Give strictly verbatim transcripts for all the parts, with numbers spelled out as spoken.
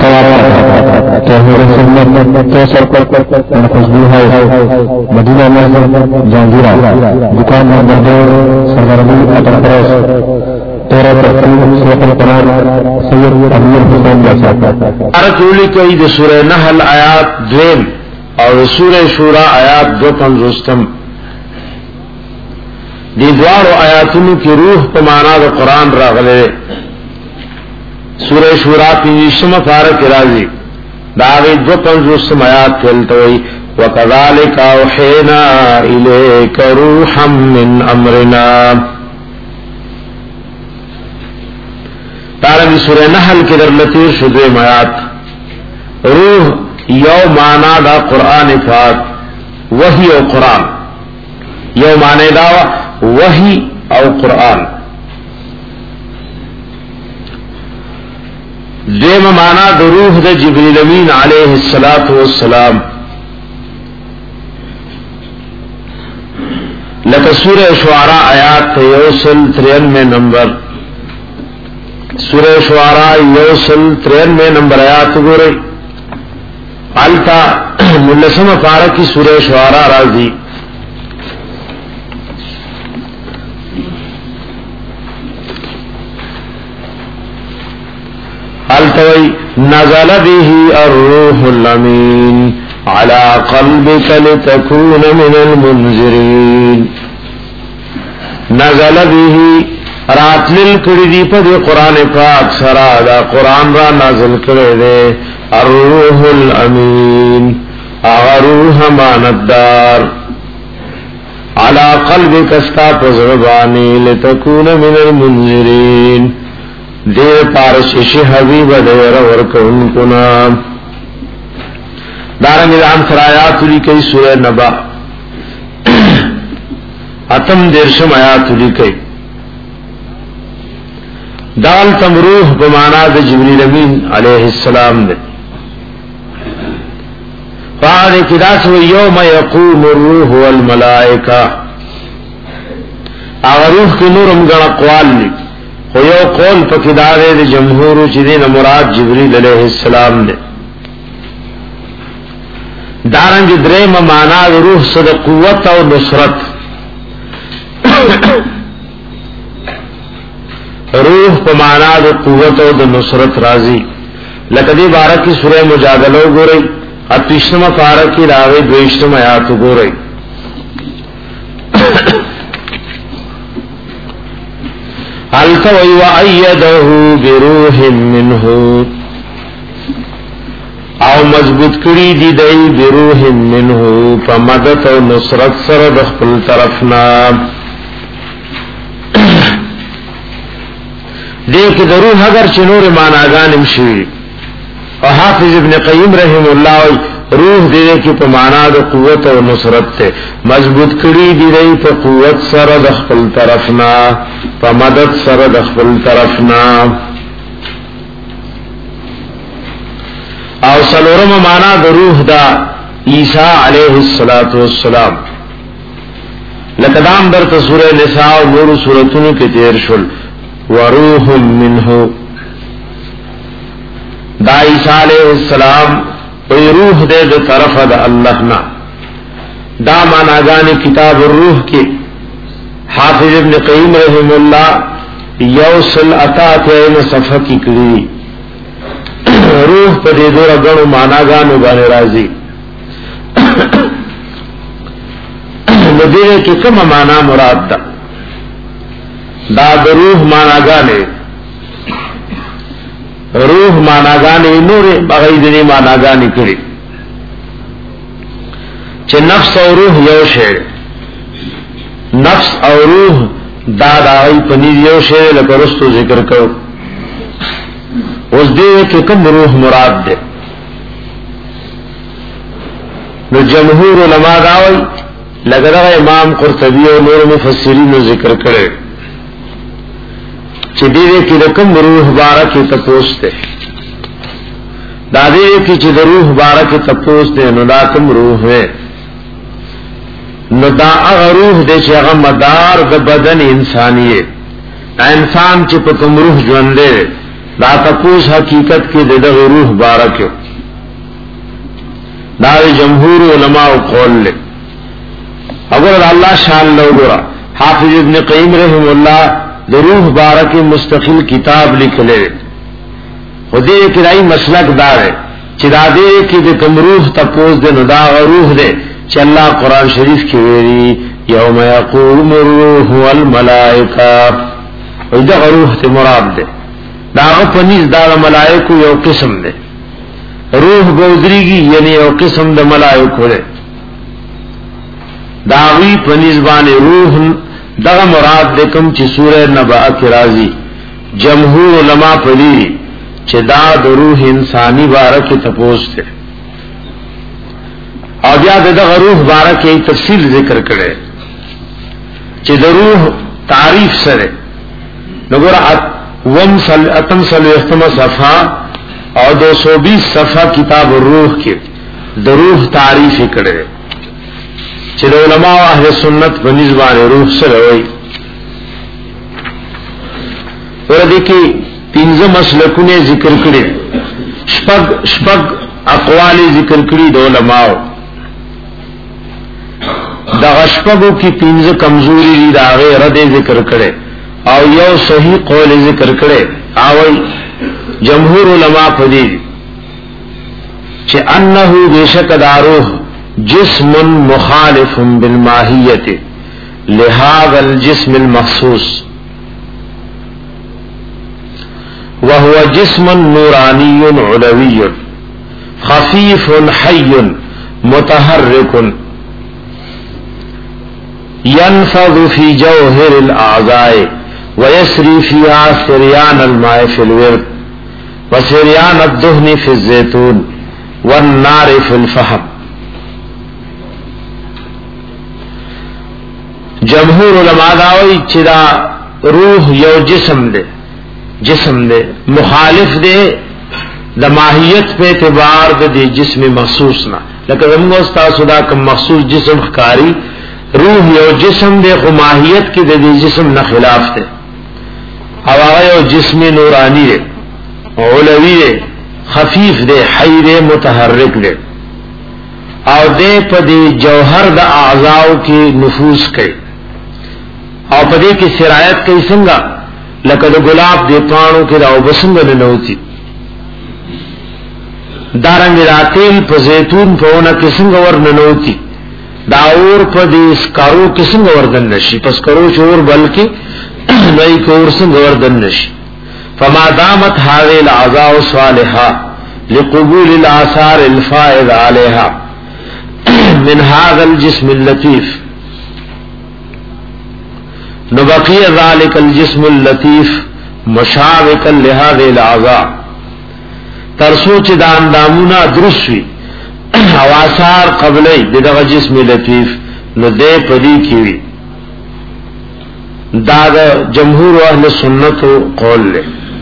तोहर सुन्नत तो सर पर खुशबू है मदीना में जहांगीरा दुकान नंबर दो सरदारली अटल प्रेस तेरह तकरीब सोलह कनार सैयद अमीर हुसैन जैसा अरकुली कई द सूरह नहल आयात द्वेम और सूरह शूरा आयात दो पंजोस्तम दी द्वार आयातुन की रूह पे माना द कुरान रागले सूरह शूरा पिंजिशम फारक राजी दावे दो पंजोस्तम आयात खेलतोई वकज़ालिक औहैना इलैका रूहम मिन अमरिना तारंगी सूरह नहल के दर लतीर शुद्वे आयात रूह यौ माना दा कुरान पाक वही और कुरान यौ माने दा वही और कुरान देम माना द रूह द जिब्रील अमीन अलैहिस्सलातु वस्सलाम लक सूरह शुआरा आयात योसल तिरानवे नंबर सूरह शुआरा योसल तिरानवे नंबर आयात गोरे अलता मुल्लसम पारा की सूरह शुआरा राजी अलतवई नज़ल बिही अर्रूहुल अमीन अला क़ल्बिका लितकून मिनल मुनज़िरीन नज़ल बिही रातलिल कड़ी दी पद कुरान पाक सरा दा कुरान रा नाज़िल करे दे अर्रूहुल अमीन आरूह मानदार अला क़ल्बिका स्ता पज़रबानी लितकून मिनल मुनज़िरीन दे पारशिश हबीब देर वर्क उनको नाम दारंग राम सरायातुली कई सूरह नबा अतम देरशम आयातुली कई दाल तमरूह बमाना दे जिब्रील अमीन अलैहिस्सलाम दे फादे किदास व यौम यक़ूम अर्रूह वल मलाइका आरूह के नूरम गण अक़वाल ली यो कौल पकिदारे दे जमहूर चिदीन मुराद जिब्रील अलैहिस्सलाम दे दारंग द्रेम माना रूह सद कुव्वत और नुसरत रूह पे माना दो कुव्वत और नुसरत राजी लकदी बारह की सूरह मुजादला गो रही अतीसम पारक की रावे द्वेष्टम आयात गो रही अलतवई व अय्यदहु बिरूहिम मिन्हु आओ मजबूत कड़ी दी दई बिरूहिम मिन्हु प मदद और नुसरत सर दखल तरफना देख दरूह अगर चिनूर मानागान इमशी और हाफिज इब्न क़य्यिम रहमहुल्लाह रूह दे की पमाना दो कुव्वत और नुसरत थे मजबूत कड़ी दी रही तो कुव्वत सर दखल तरफना प मदद सर दखल तरफना और सलोरम माना दो रूह दा ईसा अलैहिस्सलातु वस्सलाम लकदाम दर सूरह निसा और नूर सूरतुन के तेर शुल व रूहुम मिन्हु दा ईसा अलैहिस्सलाम कोई रूह दे दो तरफ द अल्लाह ना दा मानागानी किताब रूह के हाफिज इब्न क़य्यिम रहमहुल्लाह यौसल अतात में सफ़ा की कड़ी रूह पर दे दो रगण मानागान बाने राजी नदीरे के कम माना मुराद दा दा रूह मानागाने रूह मानागानी नूर बगैदनी मानागानी करी चे नफ्स और रूह यो शेर नफ्स और रूह दादाई पनीर यो शेर लकरस्तु जिक्र करो उस दे के कम रूह मुराद दे न जमहूर उलमा दावई लगदा इमाम कुर्तबी और नूर मुफस्सिरीन जिक्र करे चिदीरे की रकम रूह बारह की तपोस्ते दादे की चिद रूह बारह की तपोस्ते नुदातम रूह है नुदा रूह दे चेगा मदार द बदन इंसानिये इंसान चिपकम रूह ज्वंदे دا تپوس حقیقت کې د دغه روح بارکه دا جمهور علماء قول له اگر الله شان لو ګرا حافظ ابن قیم رحم الله د روح بارکه مستقل کتاب لیکلی خدای کړای مسلک دار چې دا دې کې د کوم روح تپوس د ندا روح دې چې الله قران شریف کې ویلي یوم یقوم الروح والملائکه او دا روح ته مراد ده دا په نيز دا ملائکه یو قسم ده روح ګوزريږي یعنی یو قسم د ملائکه ده دا وی په نيز باندې روح دا مراد ده کوم چې سوره نبأ کې راځي جمهور علما پڑھی چې دا د روح انساني بارکه تپوس ده او بیا د روح بارکه تفصیل ذکر کړي چې د روح تعریف سره نګور وم سل اتم سل اختما صفحه او دو سو بیس صفحه کتاب الروح کې د روح تعریف کړي چې د علماء اهل سنت په نسبت روح سره وایي ورته کې پنځه مسلکونه ذکر کړي شپږ شپږ اقوال ذکر کړي د علماء دا غشپگو کی پینز کمزوری دی دا غیر رد ذکر کرے او یو صحیح قول ذکر کرے آوئی جمہور علماء پدید چھ انہو بیشک داروح جسم مخالف بالماہیت لہذا الجسم المخصوص وهو جسم نورانی علوی خفیف حی متحرک ينفض في جوهر الأعضاء ويسري فيها سريان الماء في الورد وسريان الدهن في الزيتون والنار في الفحم. جمهور علماء داوی چې دا روح یو جسم دی جسم دی مخالف دی د ماهیت په اعتبار د جسم مخصوص نه لکه زموږ استاد صدا کوم مخصوص جسم ښکاری روح یو جسم دے خو ماہیت کی دے جسم نہ خلاف دے ہوا یو جسم نورانی دے علوی دے خفیف دے حی دے متحرک دے او دے پدی جوہر دا اعضاء کی نفوذ کئی او پدی کی سرایت کئی سنگا لکه د گلاب دے پانو کی دا او بسنگ ننوتی دارنگ دا تیل پا زیتون پا اونا کی سنگ ور ننوتی داور په دې سکارو قسم وردن نشي پس کرو شور بلکې نئی کور څنګه وردن نشي فما دامت هذه الاعضاء صالحه لقبول الاثار الفائض عليها من هذا الجسم اللطيف نبقي ذلك الجسم اللطيف مشابكا لهذه الاعضاء ترسوچ دان دامونا درسوي حواسار قبلی دغه جسم لطیف نو دې پدی کیوی دا د جمهور اهل سنت قول له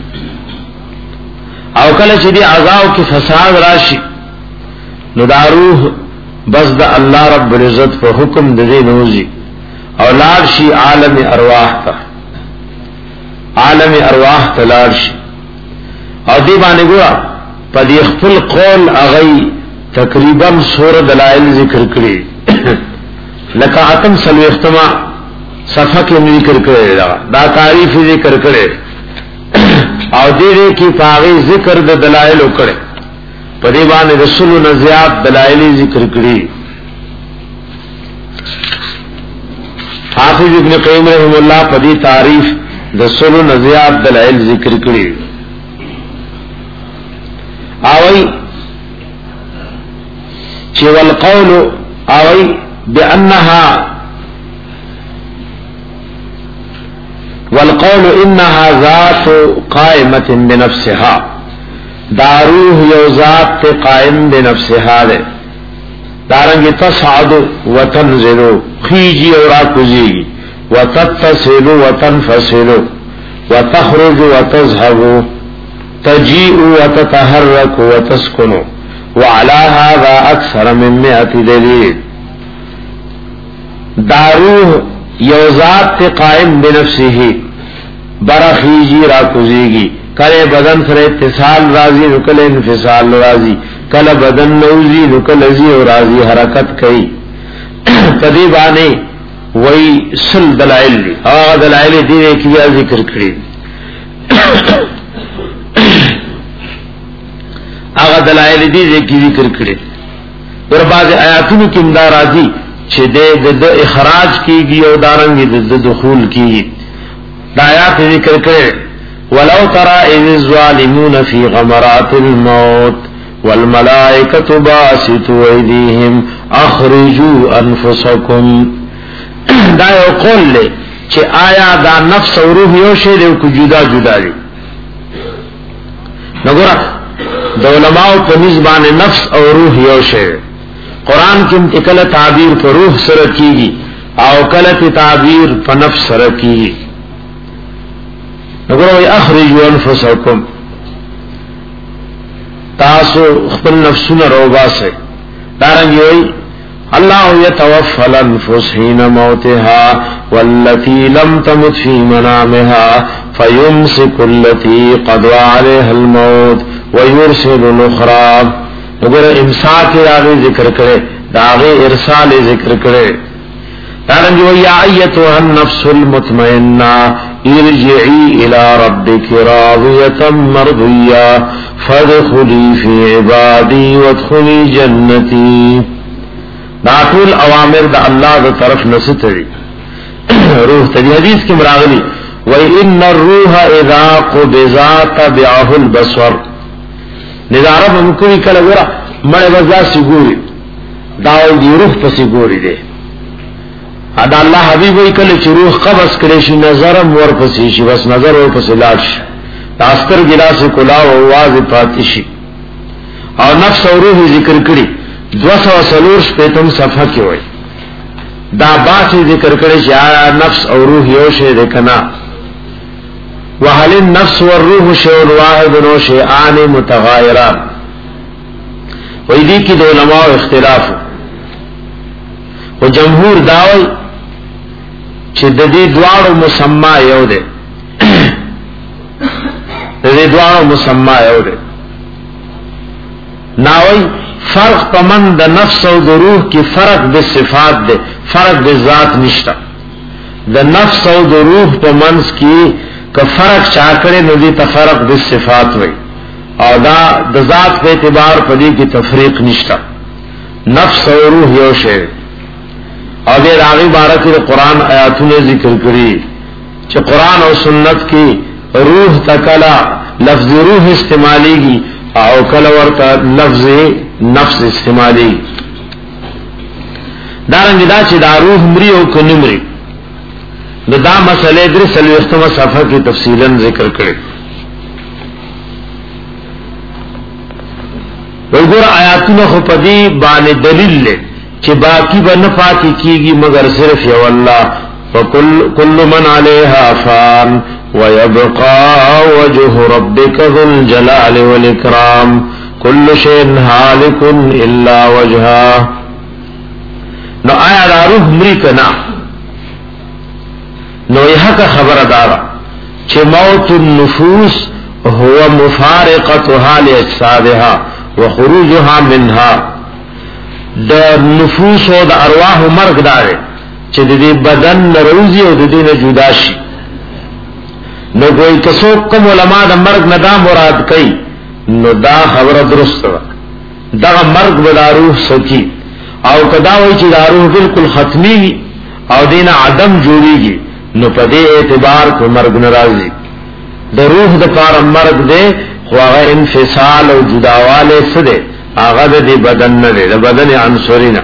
او کله چې دی اعضاء کې فساد راشي نو دا روح بس د الله رب العزت په حکم د دې نوزي او لار شي عالم ارواح ته عالم ارواح ته لار شي او دی باندې ګور پدی خپل قول اغي تقریبا سور دلائل ذکر کړي لکه اتم سلو اختما صفحه کې ذکر کړي دا تعریف ذکر کړي او دې کې پاغي ذکر د دلائل وکړي په دې باندې رسول نزيات دلائل ذکر کړي حافظ ابن قیم رحم الله په دې تعریف د رسول نزيات دلائل ذکر کړي اوي چې والقول اوي بانها والقول انها ذات قائمه بنفسها داروح یو ذات قائم بنفسها ده دارنګ تصعد وتنزل خيجي اور اكوزي وتتصل وتنفصل وتخرج وتذهب تجيء وتتحرك وتسكن وعلى هذا اكثر من مئة دلیل داروح یو ذات قائم بنفسه برخیجی را کزیگی کله بدن سره اتصال راځي نو کله انفصال راځي کله بدن نوځي نو کله زی او راځي حرکت کوي کدی باندې وای سل دلائل دي هغه دلائل دي چې بیا ذکر کړی هغه دلائل دي چې ذکر کړی پر بعض آیاتونو کې امدا راځي چې د اخراج کیږي او دارنګ د دخول کیږي دا آیات ذکر کړي ولو ترى اذ الظالمون في غمرات الموت والملائكة باسطوا ايديهم اخرجوا انفسكم دا یو قول له چې آیا دا نفس او روح یو شی دی او جدا جدا دي نګورا د علماء په نسبانه نفس او روح یو شی قران کې کله تعبیر پر روح سره کیږي او کله تعبیر په نفس سره کیږي نګورا اخرجوا انفسکم تاسو خپل نفسونه روباسه دارنګ وي الله يتوفى الانفس حين موتها والتي لم تمت في منامها فيمسك التي قضى عليها الموت ويرسل الاخرى وګوره امساک راغی ذکر کړي داغه ارسال ذکر کړي دارنګ وی یا ایتها النفس المطمئنه ارجعي الى ربك راضيه مرضيه فادخلي في عبادي وادخلي جنتي دا ټول اوامر د الله د طرف نه ستړي روح ته حدیث کې مراغلي و ان الروح اذا قبض تبعه البصر نظاره ممکن کله ورا مړ وځه سګوري دا دی روح په سګوري دی ادا الله حبيب وی کله چې روح قبض کړي شي نظر ور پسې شي بس نظر ور پسې لاړ شي تاسکر ګلاس کلا او आवाज پاتې شي او نفس او روح ذکر کړي دو سو سلور شپیتم صفحه کې وای دا باسی ذکر کړي چې نفس او روح یو شی ده کنا وهل النفس والروح شیء واحد و شیئان متغایران وای دي کې د علماء اختلاف او جمهور داوي چې د دې دواړو مسما یو ده د دې دواړو مسما یو ده ناوي فرق پمن د نفس او د روح کې فرق د صفات ده فرق د ذات نشته د نفس او د روح په منځ کې که فرق چا کړي نو دې تفرق د صفات وي او دا د ذات په اعتبار په دې کې تفریق نشته نفس او روح یو شی او دې راغي بارک د قران آیاتونه ذکر کړي چې قران او سنت کې روح تکلا لفظ روح استعماليږي او کله ورته لفظ نفس استعمالي دارنګ دا چې دا روح مري او کنمري دا, دا مسئله درې سلوختمه صفحه کې تفصیلا ذکر کړي وګوره آیاتونه خو په دې باندې دلیل لري چې باقی به نه پاتې کیږي مگر صرف یو الله وکل کل من علیها فان ويبقى وجه ربك ذو الجلال والإكرام كل شيء هالك إلا وجهه نو آیا دا روح مری کنا نو یحق خبردارا چه موت النفوس هو مفارقتها لأجسادها وخروجها منها دا نفوس و دا ارواح مرگ داره چه دا بدن نروزی و دا دین جداشی نو کوئی کسو کم علماء دا مرگ ندا مراد کئی نو دا خبر درست دا دا مرگ بدا روح سکی او کداوی چی دا روح بالکل ختمی او دین عدم جوڑی گی نو پا دے اعتبار کو مرگ نرازی دا روح دا پار مرگ دے خواہ انفصال او جداوالے سدے آغا دا دی بدن ندے دا بدن عنصرینا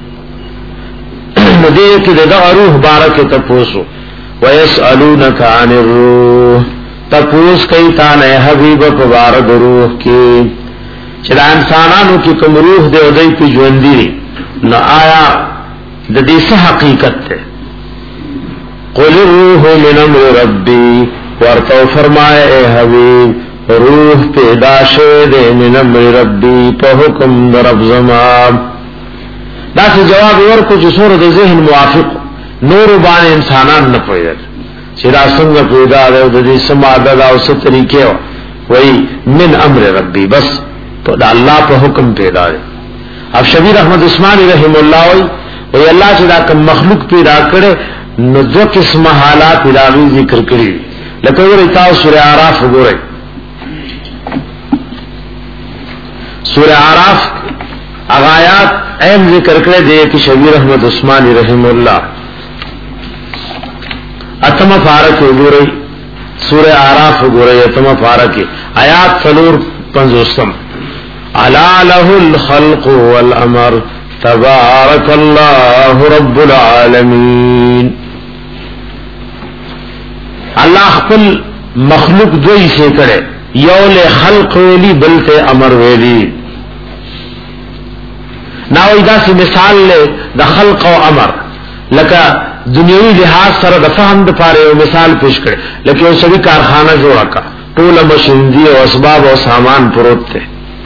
نو دے کی دا روح بارک تپوسو وَيَسْأَلُونَكَ عَنِ الرُّوحِ تپوس کئی تانے حبیب پبارد روح کی چلا انسانانو کی کم روح دے ادائی پی جوندی نو آیا دا دیسا حقیقت تے قُلِ الرُّوحُ مِنْ أَمْرِ رَبِّي ورطو فرمائے اے حبیب روح پیدا شدے من امر ربی پا حکم در رب زمان دا سی جواب ورکو چی صورت ذہن موافق نور بان انسانان نہ پیدا چرا څنګه پیدا ده د دې سماده دا او ست طریقې وی من امر ربی، بس دا اللہ پا حکم پیدا ہے. اب شبیر احمد عثمانی رحم اللہ وی وی اللہ چی دا کم مخلوق پیدا کرے نو دو قسم حالات اداغی ذکر کری. لکہ گوری تاو سورہ آراف گوری، سورہ آراف اغایات اہم ذکر کرے دے کہ شبیر احمد عثمانی رحم اللہ اتم فارق گوری، سورہ آراف گوری اتم فارق آیات سلور پنزوستم. الا له الخلق والامر تبارک اللہ رب العالمین. اللہ خپل مخلوق دوئی سے کرے، یول خلق ویلی بلتے امر ویلی. ناوی دا سی مثال لے دا خلق و امر، لکا دنیاوی لحاظ سر دا فهم دا پارے و مثال پیش کرے، لیکن وہ سبھی کارخانہ جوڑا کا طول مشندی و اسباب و سامان پروت تے.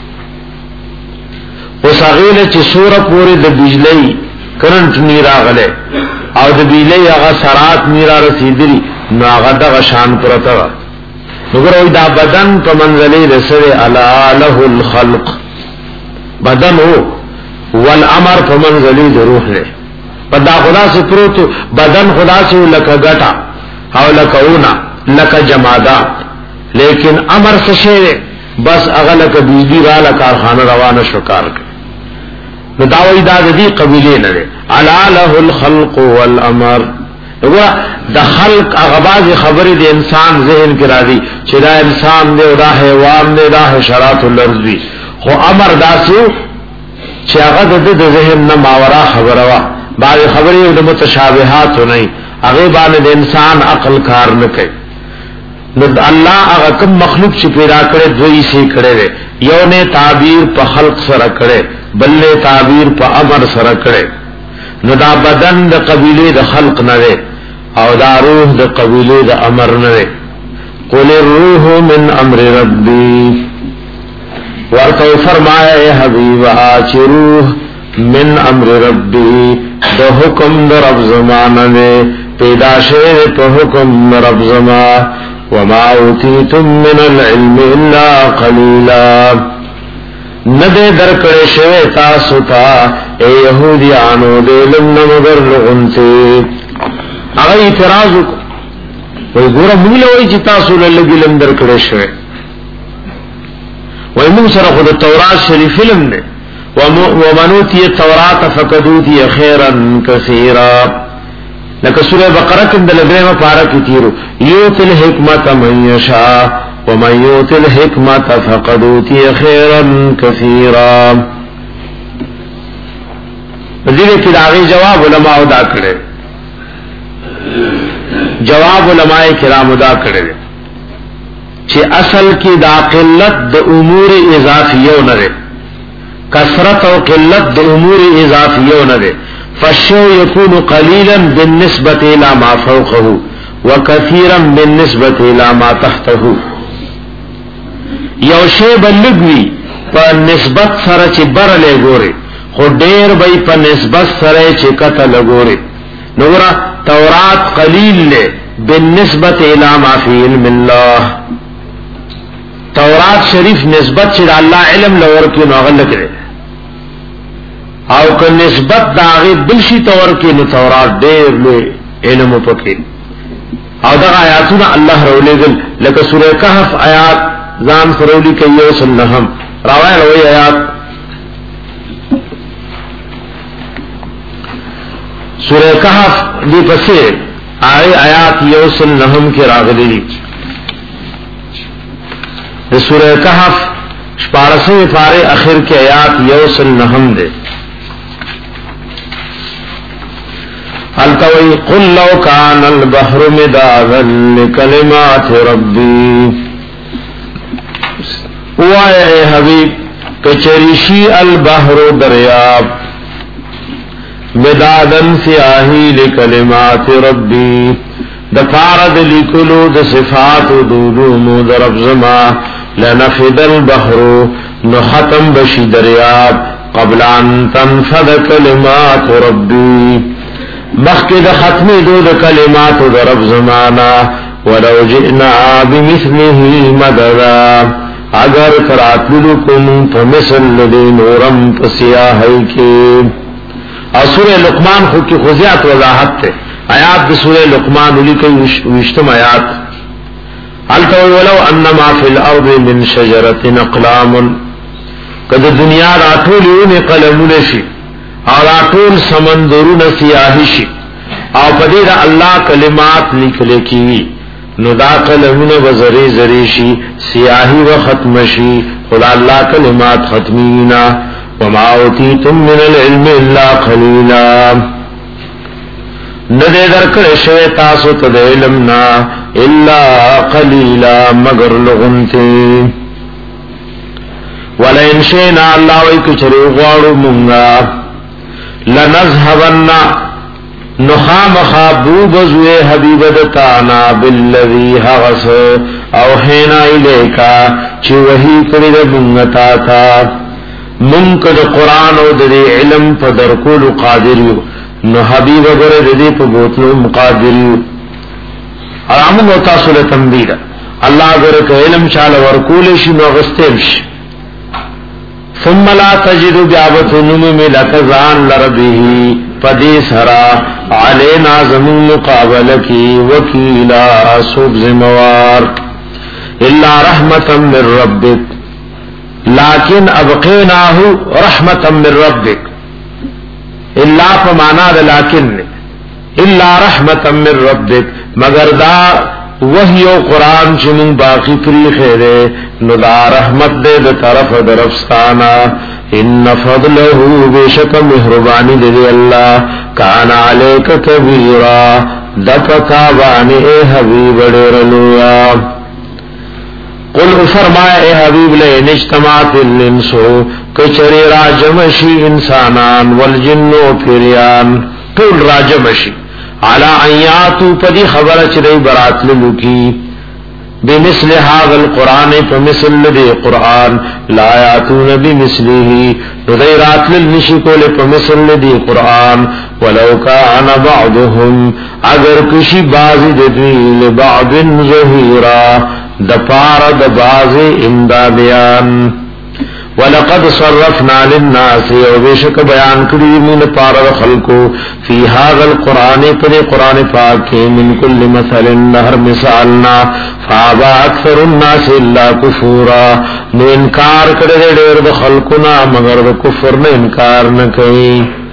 اس اغیل چی سور پوری دا بجلی کرنٹ نیرا غلے او دا بجلی اغا سرات نیرا رسیدری نو اغا دا غشان پرتا غا نگر اوی دا بدن پا منزلی رسل علا له الخلق، بدن ہو والعمر پا منزلی دا روح لے پدا خدا سے پروتو بدن خدا سے لکا گٹا او لکا اونا لکا جمادات، لیکن امر سشے بس اغا لکا بجلی را لکارخانہ روانہ شکار کر نو داوی دا دی قبیلے نرے. علا له الخلق والامر، دا خلق اغباز خبری دی انسان ذہن کی را دی چی دا انسان دے دا حیوان دے دا حشرات الارض دی، خو امر دا سو چی اغد دی دا ذہن نماورا خبروا بعض خبری دا متشابہات ہو نہیں اغیبان دا انسان عقل کار نکے. نو اللہ اغا کم مخلوق چی پیدا کرے دوئی سی کرے دے، یو نے تعبیر پا خلق سر کرے بلے تعبیر پا امر سر کرے. نو دا بدن دا قبیلے دا خلق نرے او دا روح دا قبیلے دا امر نرے. قل الروح من امر ربی، ورطو فرمایا اے حبیبہ چی روح من امر ربی دا حکم دا رب زمان نے پیدا شیر پا حکم دا رب زمان. وما اوتیتم من العلم الا قلیلا، ندے درکڑے شوے تاسو تا اے یہودیانو دے لن مگر لغنتے. اگر اعتراض کو وی گورا مولا وی چی تاسو للگی لن درکڑے شوے، وی من سر خود تورات شریف علم نے ومنوتی التورات فقدوتی خیرا کثیرا. لکہ سورہ بقرہ کم دلگرے میں پارا کی تیرو یوت الحکمت من یشا ومن یوت الحکمت فقد اوتی خیرا کثیرا. مزید کی داغی جواب علماء ادا کرے، جواب علماء کرام ادا کرے چی اصل کی دا قلت دا امور اضافیو نرے، کثرت و قلت دا امور اضافیو نرے. فالشيء يكون قليلا بالنسبة إلى ما فوقه وكثيرا بالنسبة إلى ما تحته. یو شی بلګوي په نسبت سره چې بر له ګوري، خو ډېر به په نسبت سره چې کته لګوري. نورا تورات قلیل له بالنسبه الى ما فی علم الله، تورات شریف نسبت چې الله علم لور کې نو غل کړي، او که نسبت داغه بلشي تور کې نو تورات ډېر له علم پکې. او دا آیاتونه الله رولېګل لکه سورہ کهف آیات ځان سرولی کوي یو سنهم راوای وی آیات سورہ کهف دی پسې آی آیات یو سنهم کې راغلي دي. د سورہ کهف شپارسویں پارے اخر کې آیات یو سنهم ده. التوی قل لو کان البحر مدادا لکلمات ربی، وائے حبیب کچریشی البحر دریاب مدادن سیاہی لکلمات ربی، دفارد لکلو دصفات دولومو درب زما، لنفد البحر نختم بشی دریاب قبل ان تنفد کلمات ربی، مخکد ختمی دو د کلمات د رب زمانہ، ولو جئنا بمثله مددا اگر تراتلکم فمثل لدی نورم پسیاہی کی. اور سورہ لقمان خود کی خزیات وضاحت تے آیات دی سورہ لقمان علی کئی وشتم آیات حالتا ولو انما فی الارض من شجرت اقلام کد دنیا راٹولیون قلمون شی اور راٹول سمندرون سیاہی شی او پدید اللہ کلمات نکلے کیوی نو دا قلمون وزری زری شی سیاہی و ختم شی خدا اللہ کلمات ختمینا وما اوتیتم من العلم الا قلیلا ندے درکر شوی تاسو تد علمنا الا قلیلا مگر لغنتی. ولئن شئنا اللہ ویکچری غوارو منگا لنذهبن نخام خابو بزوے حبیب دتانا بالذی حغس اوحینا الیکا چی وحی کرد منگتا تھا منکد قرآن و ددی علم پا درکول قادریو نو حبیب گر ددی پا بوتلو مقادریو. اور عمون و تاصل تنبیر اللہ گر که علم چال ورکولش نو غستیمش ثم لا تجد بیابت نمم لکزان لربیهی پدی سرا علینا زمین مقابل کی وکیلا سوک زموار الا رحمتا من ربک لیکن ابقیناہو رحمتا من ربک الا فمانا دا لیکن الا رحمتا من ربک مگر دا وحی و قرآن چنن باقی پری خیرے نو دا رحمت دے دا طرف درفستانا ان فضلہو بیشک محربانی دے دے اللہ کان علیک کبیرا دپتا بانی اے حبیب ڈیرلویا. قل فرمائے اے حبیب لئے نجتماعت الانسو کچری راجمشی انسانان والجنو پیریان طول راجمشی علا ایاتو پدی خبر چرئی برات للکی بمثل هذا القرآن فمثل لدی قرآن لا یاتون بمثلیه ردی رات للنشکو لپمثل لدی قرآن ولو کان بعضهم اگر کشی بازی ددوی لبعض ظہیرا دپار دباز امدادیان. ولقد صرفنا للناس وبشك بیان کړی موږ پار خلقو فی هذا القران پر قران پاک من کل مثل نهر مثالنا فابا اکثر الناس الا كفورا نو انکار کړی ډېر د خلقنا مگر د کفر نه انکار نه کوي.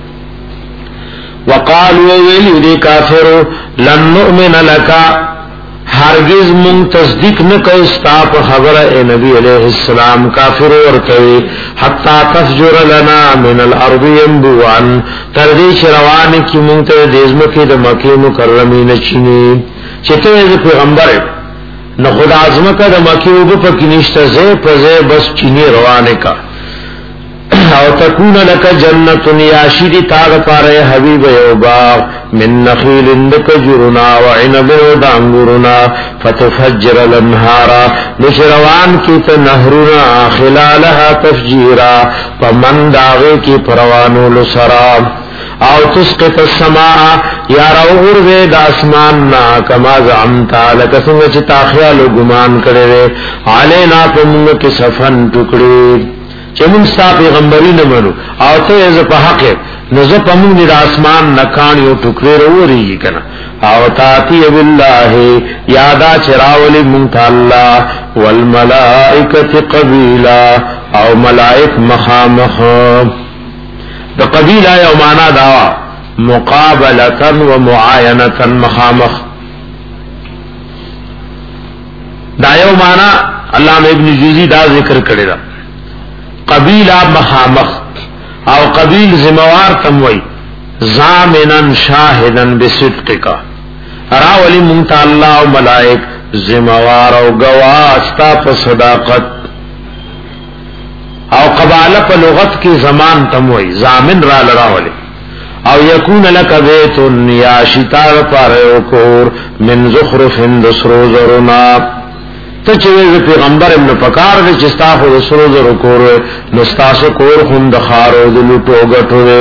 وقالوا ویلی کافر لن نؤمن لك ہرگز من تصدیق نہ کو استا پر خبر اے نبی علیہ السلام کافر اور کہے حتا تفجر لنا من الارض ينبوعا تردی شروان کی منتر دیزم کی د مکہ مکرمہ نچنی چتے پیغمبر نہ خدا اعظم کا د مکہ وب پکنیشت سے پزے بس چینی روانے کا او تکون لک جنت یاشی دی تاغ پارے حبیب یوبا من نخیل اندکجرنا وعنب دانگرنا فتفجر الانہارا نشروان کی تنہرنا خلالها تفجیرا پمن داغے کی پروانو لسرا او تسقط السماء یا روغر وے داسماننا کما زعمتا لکسنگ چتا خیال و گمان کرے علینا پمنگ کی صفن ٹکڑی چمون ستا پیغمبری نمانو او تو ایز پا حق ہے نزا پا مونگ دید آسمان نکانی و ٹکرے رو رہی کنا او تاتی باللہ یادا چراولی مونگتا اللہ والملائکت قبیلا او ملائک مخامخ دا قبیلا یو مانا داوا مقابلتا و معاینتا مخامخ دا یو مانا علامہ ابن جوزی دا ذکر کرے دا قبیل مخامخ او قبیل زموار تموی زامنن شاہدن بصدق کا راولی منتا اللہ و ملائک زموار او گواستا پا صداقت او قبال پا لغت کی زمان تموی زامن را لراولی او یکون لک بیتن یا شتار پارے کور من زخرف دسرو زرنا تچوی پیغمبر ابن پکار دے چستا خود سرو زرو کورو نستاسو کور خوند خارو دلو ٹوگٹو دے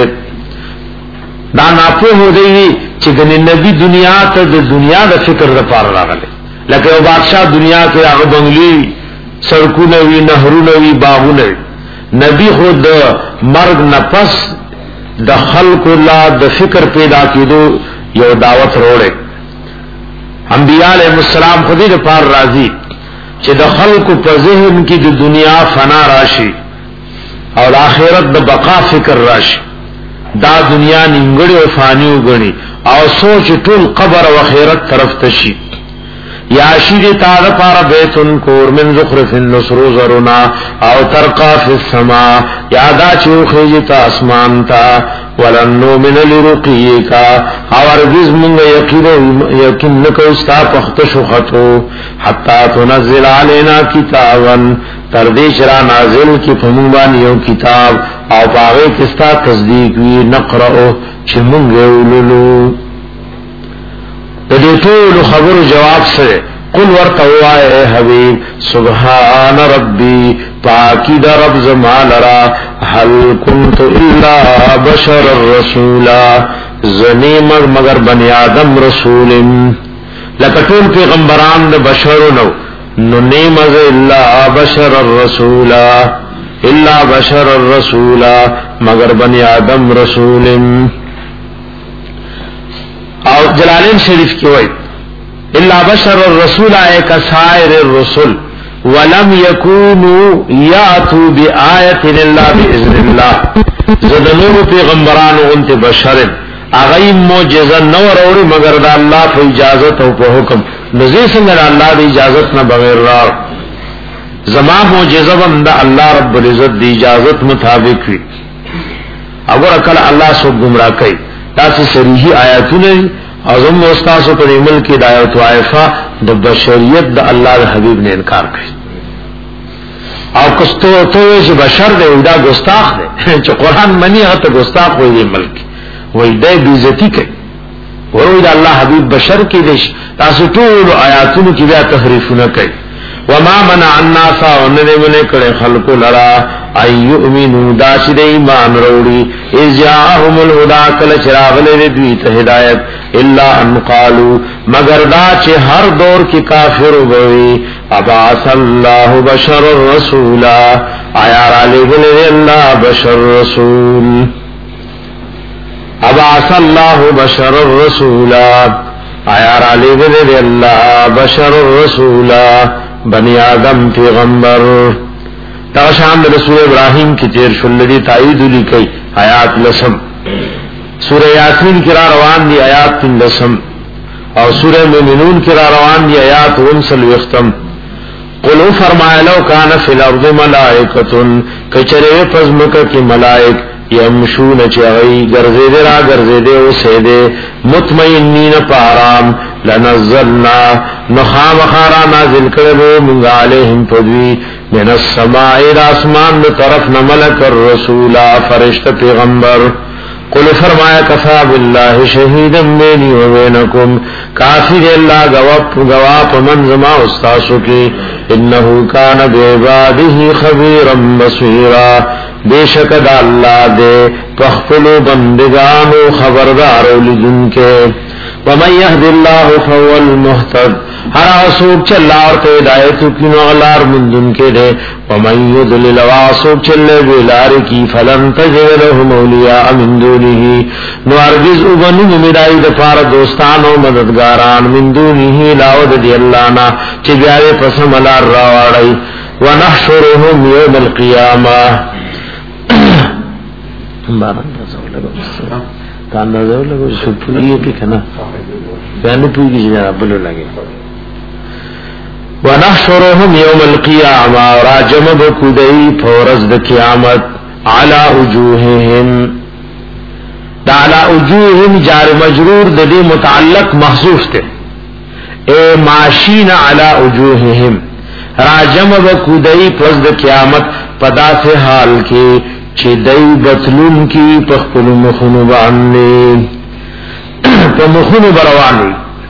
دا ناپو ہو دی چگن نبی دنیا تا دا دنیا دا فکر دا پار راگلے لکه یو بادشاہ دنیا کې هغه بنگلی سړکونه وی نهرونه وی باغونه وی. نبی خود مرگ نفس د خلق لا د فکر پیدا کېدو یو دعوت وروړي. انبیاء علیہ السلام خودی د پار راضی چې د خلق په ذهن کې د دنیا فنا راشي او د آخرت د بقا فکر راشي. دا دنیا نیمګړی او فانی وګڼي او سوچ ټول قبر او آخرت طرف تشي. یا شید تعالی پارا بیتن کور من زخرف النصر زرنا او ترقا فی السماء یادا چو خیجتا اسمان تا ولن نومن لرقیکا او ارگز منگ یقین نکو استا پختش خطو حتی تنزل علینا کتابا تردیش را نازل کی فمنبانیو کتاب او پاغی کستا تصدیق وی نقرأو چی منگ اولولو. دې ټول خبرو جواب سره قل ورته وای اے حبیب سبحان ربی پاکی دا رب زمالرا هل كنت الا بشر الرسول زنی مگر بنی آدم رسول لکه ټول پیغمبران د بشرو نو نو نیمز الا بشر الرسول الا بشر الرسول مگر بنی آدم رسول. او جلالین شریف کی وای الا بشر الرسول ایک سائر الرسل ولم يكونوا ياتوا بآیه الا باذن الله. زدنو پیغمبرانو انت بشر اغه معجزه نو وروړي مگر د الله په اجازه او په حکم. نزي څنګه د الله د اجازه نه بغیر را زما معجزه هم د الله رب العزت د اجازه مطابق وي. اگر کله الله سو گمراه کوي تاسو صریحي آیاتونه اعظم استاسو په ملک ہدایت وایفا د بشریت د الله د حبیب نه انکار کوي او کستو ته چې بشر دی دا ګستاخ دی چې قران منی هغه ته ګستاخ وایي ملک وای دی بیزتی کوي ورو د الله حبیب بشر کې دي تاسو ټول آیاتونو کې بیا تحریفونه کوي. وما منع الناس ان دې کړه خلق لرا ايؤمنوا داش دې ایمان وروړي اجاهم الهدى کل چراغ له دوی ته هدایت الا ان قالوا مگر دا چې هر دور کې کافر وي ابعث الله بشر الرسول آیا علی ګل الله بشر رسول ابعث الله بشر الرسول آیا علی ګل الله بشر الرسول بنی آدم پیغمبر. تا شان رسول ابراہیم کی تیر شلدی تائید لکی آیات لسم. سورہ یاسین کی را روان دی آیات تین لسم اور سورہ مومنون کی را روان دی آیات ونسل وختم. قلو فرمائے لو کان فی الارض ملائکتن کچرے فزمک کی ملائک یمشون چغی گرزے دے را گرزے دے اسے دے مطمئنین پارام لنزلنا نخام خارا نازل کربو منگا علیہم پدوی من السماء الاسمان طرف نملک الرسول فرشت پیغمبر. قل فرمایا کفا باللہ شہیدا بینی و بینکم کافی دے اللہ گواپ گواپ منظمہ استاسو کی انہو کان بعبادہ خبیرا بصیرا بے شک دا اللہ دے پخپلو بندگانو خبردارو لجن کے. ومن يهد الله فهو المهتد ہر اسوک چلا اور ہدایت کی نغلار مندن کے دے. ومن يضلل واسوک چلے بلار کی فلن تجد لهم اولیاء من دونه نو ارجز ابن مدائی دفار دوستان و مددگاران من دونه لاود دی اللہ نا چی بیارے پسم الار راوڑی. ونحشرهم يوم القیامة بارن رسول اللہ کان نظر لگو سپولیه کې کنه بیان پوری جناب بلو لګي. ونحشرهم يوم القيامه راجم بكدي فورز د قیامت على وجوههم دا على وجوههم جار مجرور د دې متعلق محذوف ته اے ماشین على وجوههم راجم بكدي فرض د قیامت پدا سے حال کې چې دای بتلون کی پخپل مخونو باندې په مخونو برواني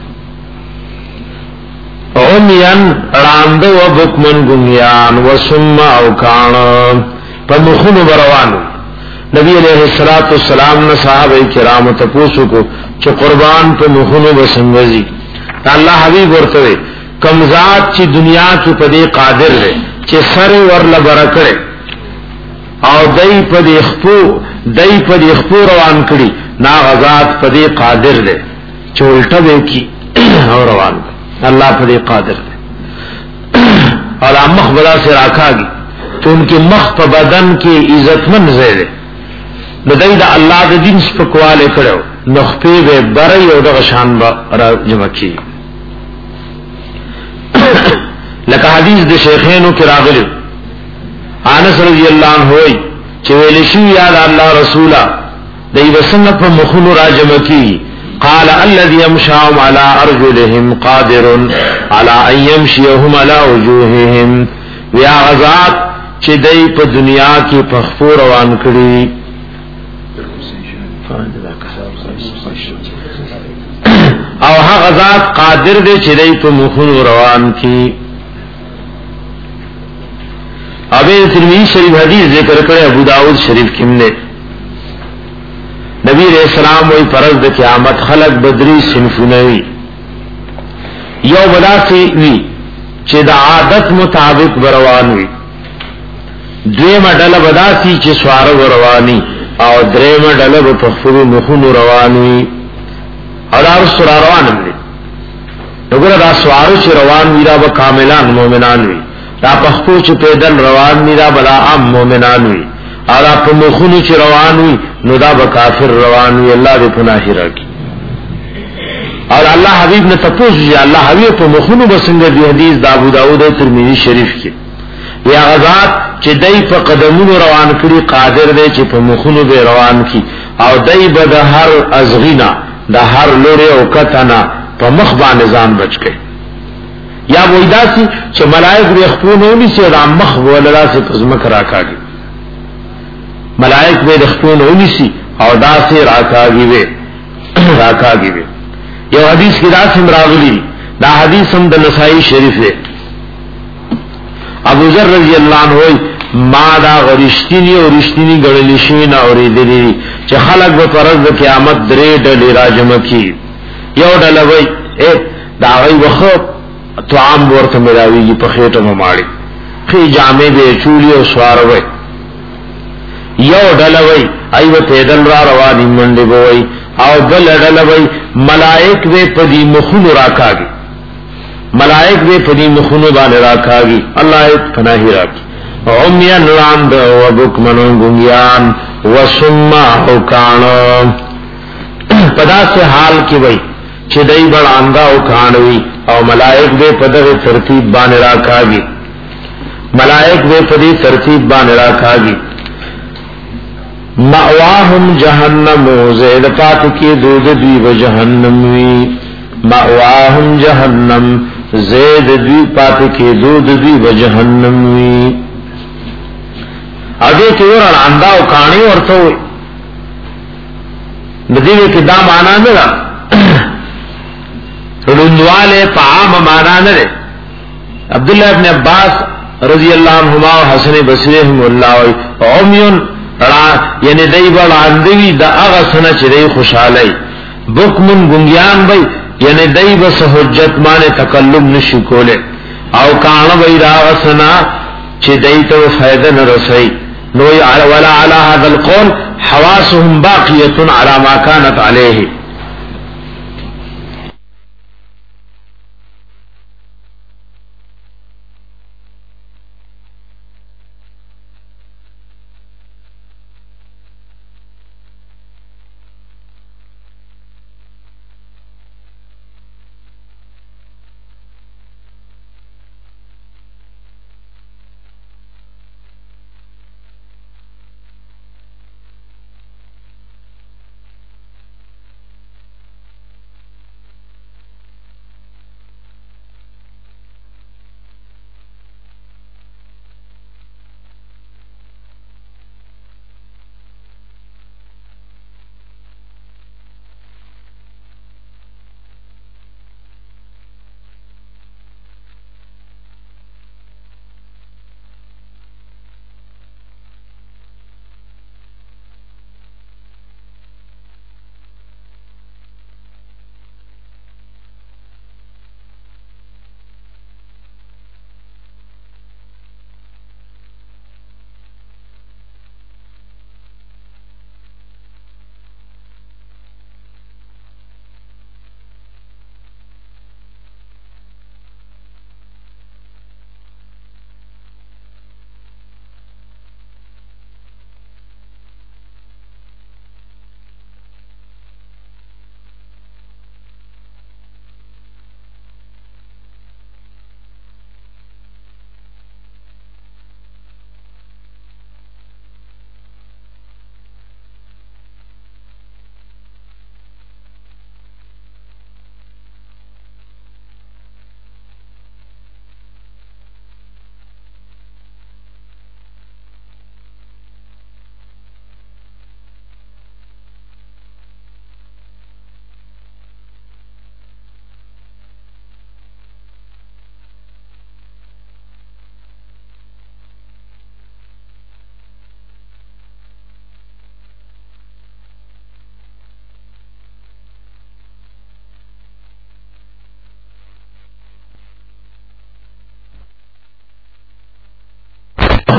اومیان راند و بکمن گنیان و سم او کان په مخونو بروانو. نبی علیہ الصلوۃ والسلام نے صحابہ کرام تپوسو کو چې قربان په مخونو بسنګزي الله حبیب ورته کمزات چې دنیا کې پدې قادر دی چې سر ورل برکړي او دای پدې خپو دای پدې خپو روان کړي نا غزاد پدې قادر دی چې الټه وکي او روان الله پدې قادر دی اور مخ بلا سے راکاږي ته انکه مخ په بدن کې عزتمن زیره نو دای دا الله د دین سپکواله کړو نو خپې به بري او د شان را جمع کی لکه حدیث د شیخینو کې راغلی انس رضی الله عنه وای چې ویل شي یا الله رسولا دای وسنه په مخونو را جمع کی قال الذي يمشاهم على ارجلهم قادر على ان يمشيهم على وجوههم يا غزات چې دای په دنیا کې په خفور روان کړي او هغه ذات قادر دی چې دای په مخونو روان کی ابي ترمذی شریف حدیث ذکر کړی ابو داؤد شریف کې نه نبی علیہ السلام وی فرض د قیامت خلق بدری صنفونه وی یو بداسي وی چې د عادت مطابق روان وی دویمه ډله بداسي چې سوار رواني او دریمه ډله په خپل مخونو رواني او دا سره روان دي وګوره دا سوار چې روان وی دا به کاملان مؤمنان وی دا په خپل چې پیدل روان وی دا بلا عام مؤمنان وی او په مخونو چې روان وي نو دا به کافر روان وي الله دې پناه راکړي او الله حبيب نے تپوس یا الله حبيب په مخونو بسنګ دی حدیث د ابو داؤد او ترمذی شریف کې یا غزاد چې دای په قدمونو روان کړي قادر دی چې په مخونو به روان کی او دای به د هر ازغینا د هر لوري او کتنا په مخ باندې ځان بچ کړي یا وېداسي چې ملائک به خپلونه ونیسي او د مخ ولدا سے پزما کرا کاږي ملائک به دختون اونیسی او دا سے راکاگی وے راکاگی وے یو حدیث کی دا سم راغلی دا حدیث ہم دا نسائی شریف ہے ابو ذر رضی اللہ عنہ ہوئی ما دا غرشتینی و رشتینی گڑلشین اوری دلی چه خلق با پرز دا قیامت درے ڈلی راجم کی یو ڈلوی ایک دا غی وخب توعام بورت ملاوی جی پخیٹو مماڑی خی جامع بے چولی و سواروی یو ډلوي ایو پیدل را رواني منډي بوي او بل ډلوي ملائک به پدی مخونو راکاږي ملائک به پدی مخونو باندې راکاږي الله پناهي راکي عميان راند او بكمنو غنيان وسما او کانو پدا سے حال کی وای چې دای بڑاندا او کانوي او ملائک به پدغه ترتیب باندې راکاږي ملائک به پدی ترتیب باندې راکاږي مأواهم جہنم زید پات کی دود دی و جہنم وی مأواهم جہنم زید دی پات کی دود دی و جہنم وی اگے کی اور اندا او کانی ورته ندیوی کی دا معنا نه دا رندواله طعام معنا نه عبداللہ ابن عباس رضی اللہ عنہما و حسن بصری رحمہ اللہ عمیون یعنی دای بل اندوی دا هغه سنه چې دی خوشاله بکمن ګنګیان وای یعنی دای بس حجت مانه تکلم نشي کوله او کان وای دا سنا چې دای ته فائدہ نه رسي نو ولا على هذا القول حواسهم باقيه على ما كانت عليه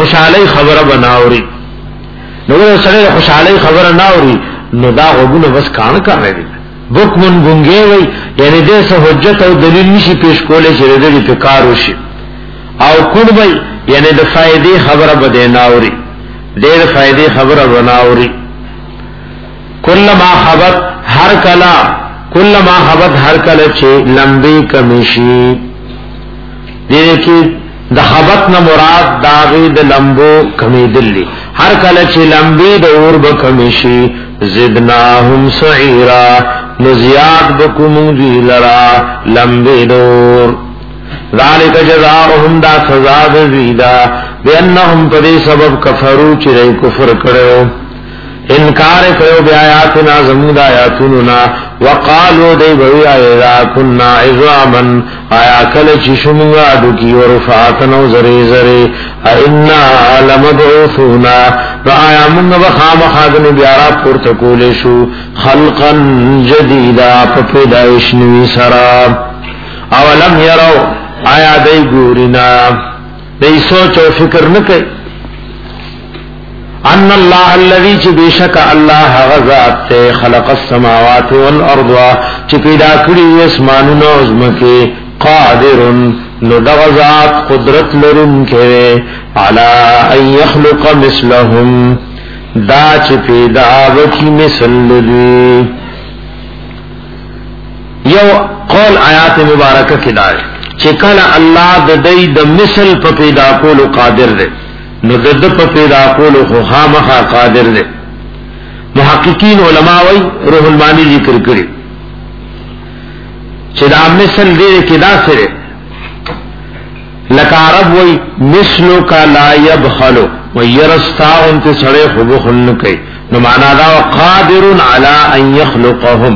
خوشحالي خبره بناوري نو سره خوشحالي خبره ناوري نو دا غوونه بس کان کار دی بوکمن ګونګي وي یعنی دې سه حجت او دلیل نشي پیش کولای چې دې په کار وشي او کول وي یعنی د فائدې خبره بده ناوري ډېر فائدې خبره بناوري کلمہ خبت هر کلا کلمہ خبت هر کلا چې لمبي کمیشي دې کې د خبت نه مراد داغي د لمبو کمی دلی هر کله چې لمبي د اور به کمیشي زدناهم سعيرا نزياد بكم ذي لرا لمبي دور ذلك جزاؤهم دا سزا ذیدا بانهم پدې سبب کفرو چې کفر کړو انکار کړو بیا آیاتنا زمود آیاتنا وقالو دی وی اذا كنا عظاما آیا کله چې شومغه دکی ورفاتنو زری زری ائنا لمبعوثون آیا موږ به خامخادن بیا را پورته کولې شو خلقا جديدا په پیدائش نوې سرا اولم يروا آیا دی ګورینا دی سوچ او فکر نه کوي ان الله الذي بشك الله غزات خلق السماوات والارض چې پیدا کړی اسمانونو او زمکه قادر نو دغزات قدرت لرونکي على ان يخلق مثلهم دا چې پیدا وکي مثل دې یو قول آیات مبارکه کې دا چې کله الله د دې د مثل په پیدا کولو قادر دی نو د په پیدا کولو خو خامخا قادر دی محققین علما وی روح المانی ذکر کړي چې دا مثل دې کې دا سره لکه عرب وی مثلو کا لا يبخل ويرستا انت سړی خو بخل نه کوي نو معنا دا قادر علی ان يخلقهم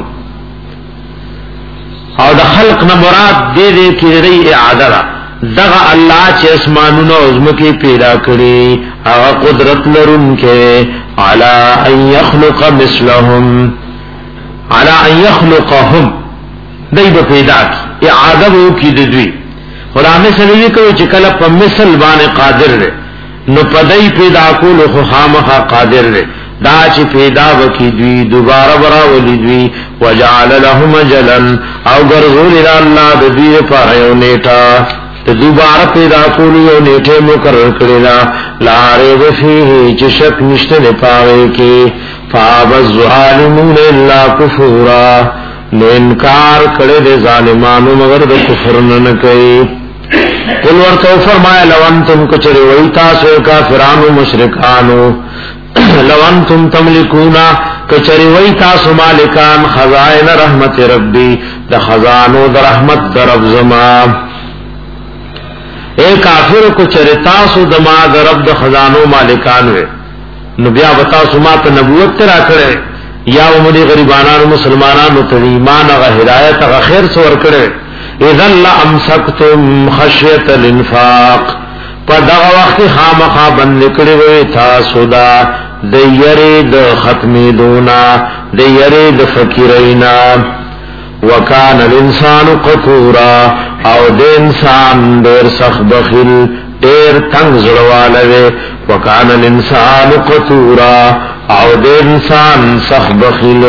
او د خلق نه مراد دې دې کې لري اعاده دغه الله چې اسمانونو او زمکه پیدا کړی هغه قدرت لرونکي علی ان يخلق مثلهم علی ان يخلقهم دای په پیدا کی اعاده وو کی د دوی خدای مثل یې کوي چې کله په مثل باندې قادر دی نو پدای پیدا کول خو خامخا قادر دی دا چې پیدا وکي دوی دوباره برا ولي دوی وجعل لهم اجلا او ګرځول الله د دې لپاره یو نیټه ته دوباره پیدا کول یو نیټه مقرر کړی لا لاره وفيه چې شک نشته نه پاوي کې فاب الظالمون الا كفورا نو انکار کړي د ظالمانو مگر د کفر نه کوي قل ورته فرمایا لو انتم کچری وای تاسو کافرانو مشرکانو لو انتم تملکونا کچری وای تاسو مالکان خزائن رحمت ربی د خزانو د رحمت در رب زما اے کافر کو چری تاسو د ما د رب د خزانو مالکان وې نو بیا وتا سما ته نبوت ترا کړې یا ومدي غریبانو مسلمانانو ته ایمان او هدایت او خیر څور کړې اذا لامسكتم خشيه الانفاق پدغه وخت خامخا بند کړی وې تاسو دا د یری د ختمې دونا د یری د فقیرینا وکانه الانسان قتورا او د انسان ډیر سخت بخیل ډیر تنگ زړواله وکانه الانسان قتورا او د انسان سخت بخیل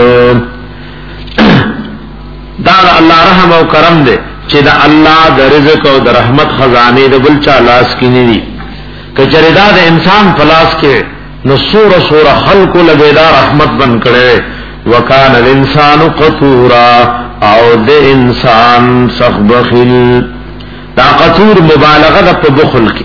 دا الله رحم او کرم دې چې دا الله د رزق او د رحمت خزانه د بل چا لاس کې نه دي کچره دا د انسان پلاس کې نو سور سور خلق لګیدا رحمت بن کړي وکانه الانسان قتورا او د انسان سخت بخیل دا قتور مبالغه د په بخل کې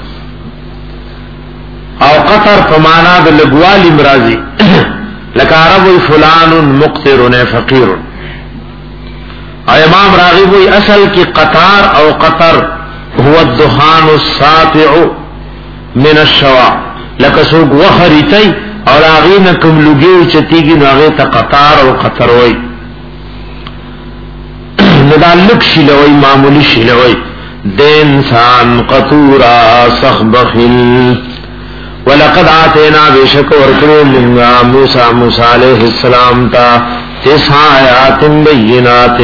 او قطر په معنا د لګوالي مرضی لکه عربی فلان مقتر فقیر او امام راغب وی اصل کی قطار او قطر هو الدخان الساطع من الشوا لکه سوق وخریتی او راغین کوم لګیو چتیږي ناغه ته قطار او قطر وی ندالک شلوی معمولی شلوی د انسان قطورا سخبخل ولقد آتینا بشک ورکلو لنگا موسیٰ موسیٰ علیہ السلام تا تسع آیات بینات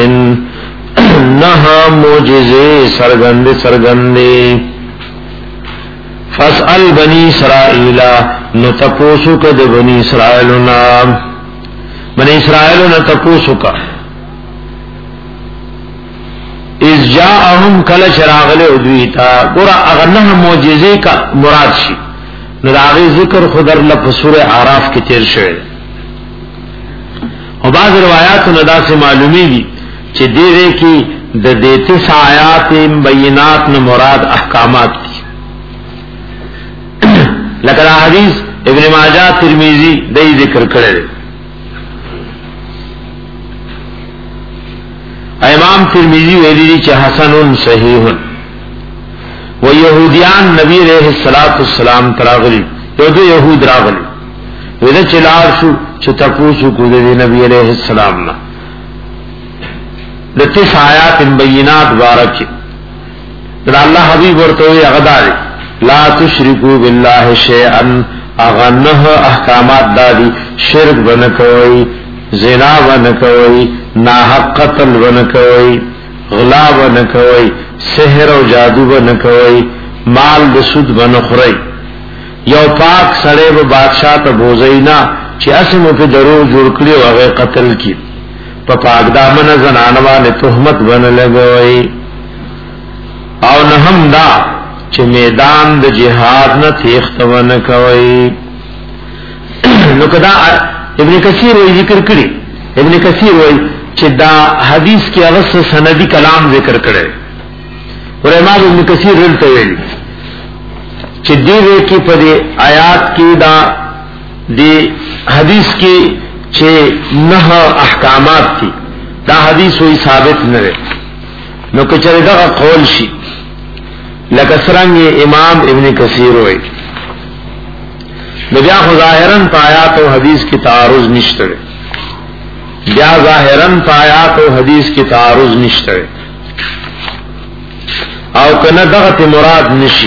نہا موجزے سرگند سرگندے فاسأل بنی اسرائیل نو تپوسو کا د بنی اسرائیلنا بنی اسرائیلنا تپوسو کا از جاءهم کل چراغل ادویتا گورا اغنہ معجزے کا مراد شی نو داغی ذکر خودر لپسور عراف کی تیر شوئے اور بعض روایات ندا سے معلومی دی چی دیرے کی د دیتس آیات بینات نو مراد احکامات کی لکہ حدیث ابن ماجہ ترمذی دی ذکر کرے امام ترمذی ویلی چ حسن صحیح و یہودیان نبی علیہ الصلوۃ والسلام تراغلی تو دو یہود راغلی ودا چلار شو چ تپوسو کو دی نبی علیہ السلام نا دتی آیات بینات بارک در اللہ حبیب ورته اغدار لا تشرکو باللہ شیئا اغنہ احکامات دادی شرک بنکوئی زنا بنکوئی ناحق قتل بنکوئی غلا بنکوئی سحر و جادو بنکوئی مال بسود بنخوری یو پاک سڑے و بادشاہ تا بوزینا چی اسمو پی درو جوڑ کری و اغی قتل کی پا پاک دامن زنانوان تحمت بن لگوئی او نهم دا چی میدان د جہاد نا تیخت بنکوئی نو کدا ابن کثیر وی ذکر کری ابن کثیر وی چی دا حدیث کی اغس سندی کلام ذکر کرے اور امام ابن کثیر رلتا ویلی چی دیوے کی پا دی آیات کی دا دی حدیث کی چی نہ احکامات کی دا حدیث وی ثابت نرے نو کچر دا قول شی لکسرنگ امام ابن کثیر وی بیا خو ظاہرن پایات و حدیث کی تعارض نشترے بیا ظاہرن پایات و حدیث کی تعارض نشترے او کنا دغت مراد نشی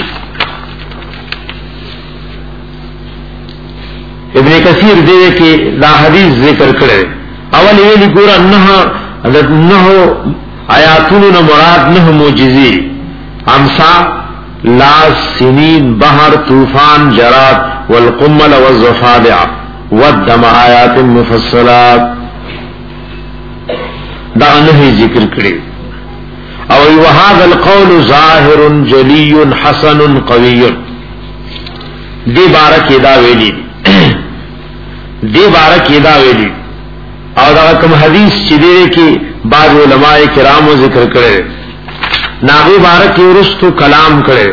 ابن کثیر دے کہ دا حدیث ذکر کرے اول یہ لگورا نہ نہ آیاتون مراد نہ معجزی امسا لا سنین بحر طوفان جراد والقمل والضفادع والدم آیات مفصلات دا نہیں ذکر کرے او وهذا القول ظاہر جلی حسن قوی دی بارک دا ویلی دی بارک دا ویلی او دا کم حدیث چدے کی بعض علماء کرام ذکر کرے ناغی بارک ورستو کلام کرے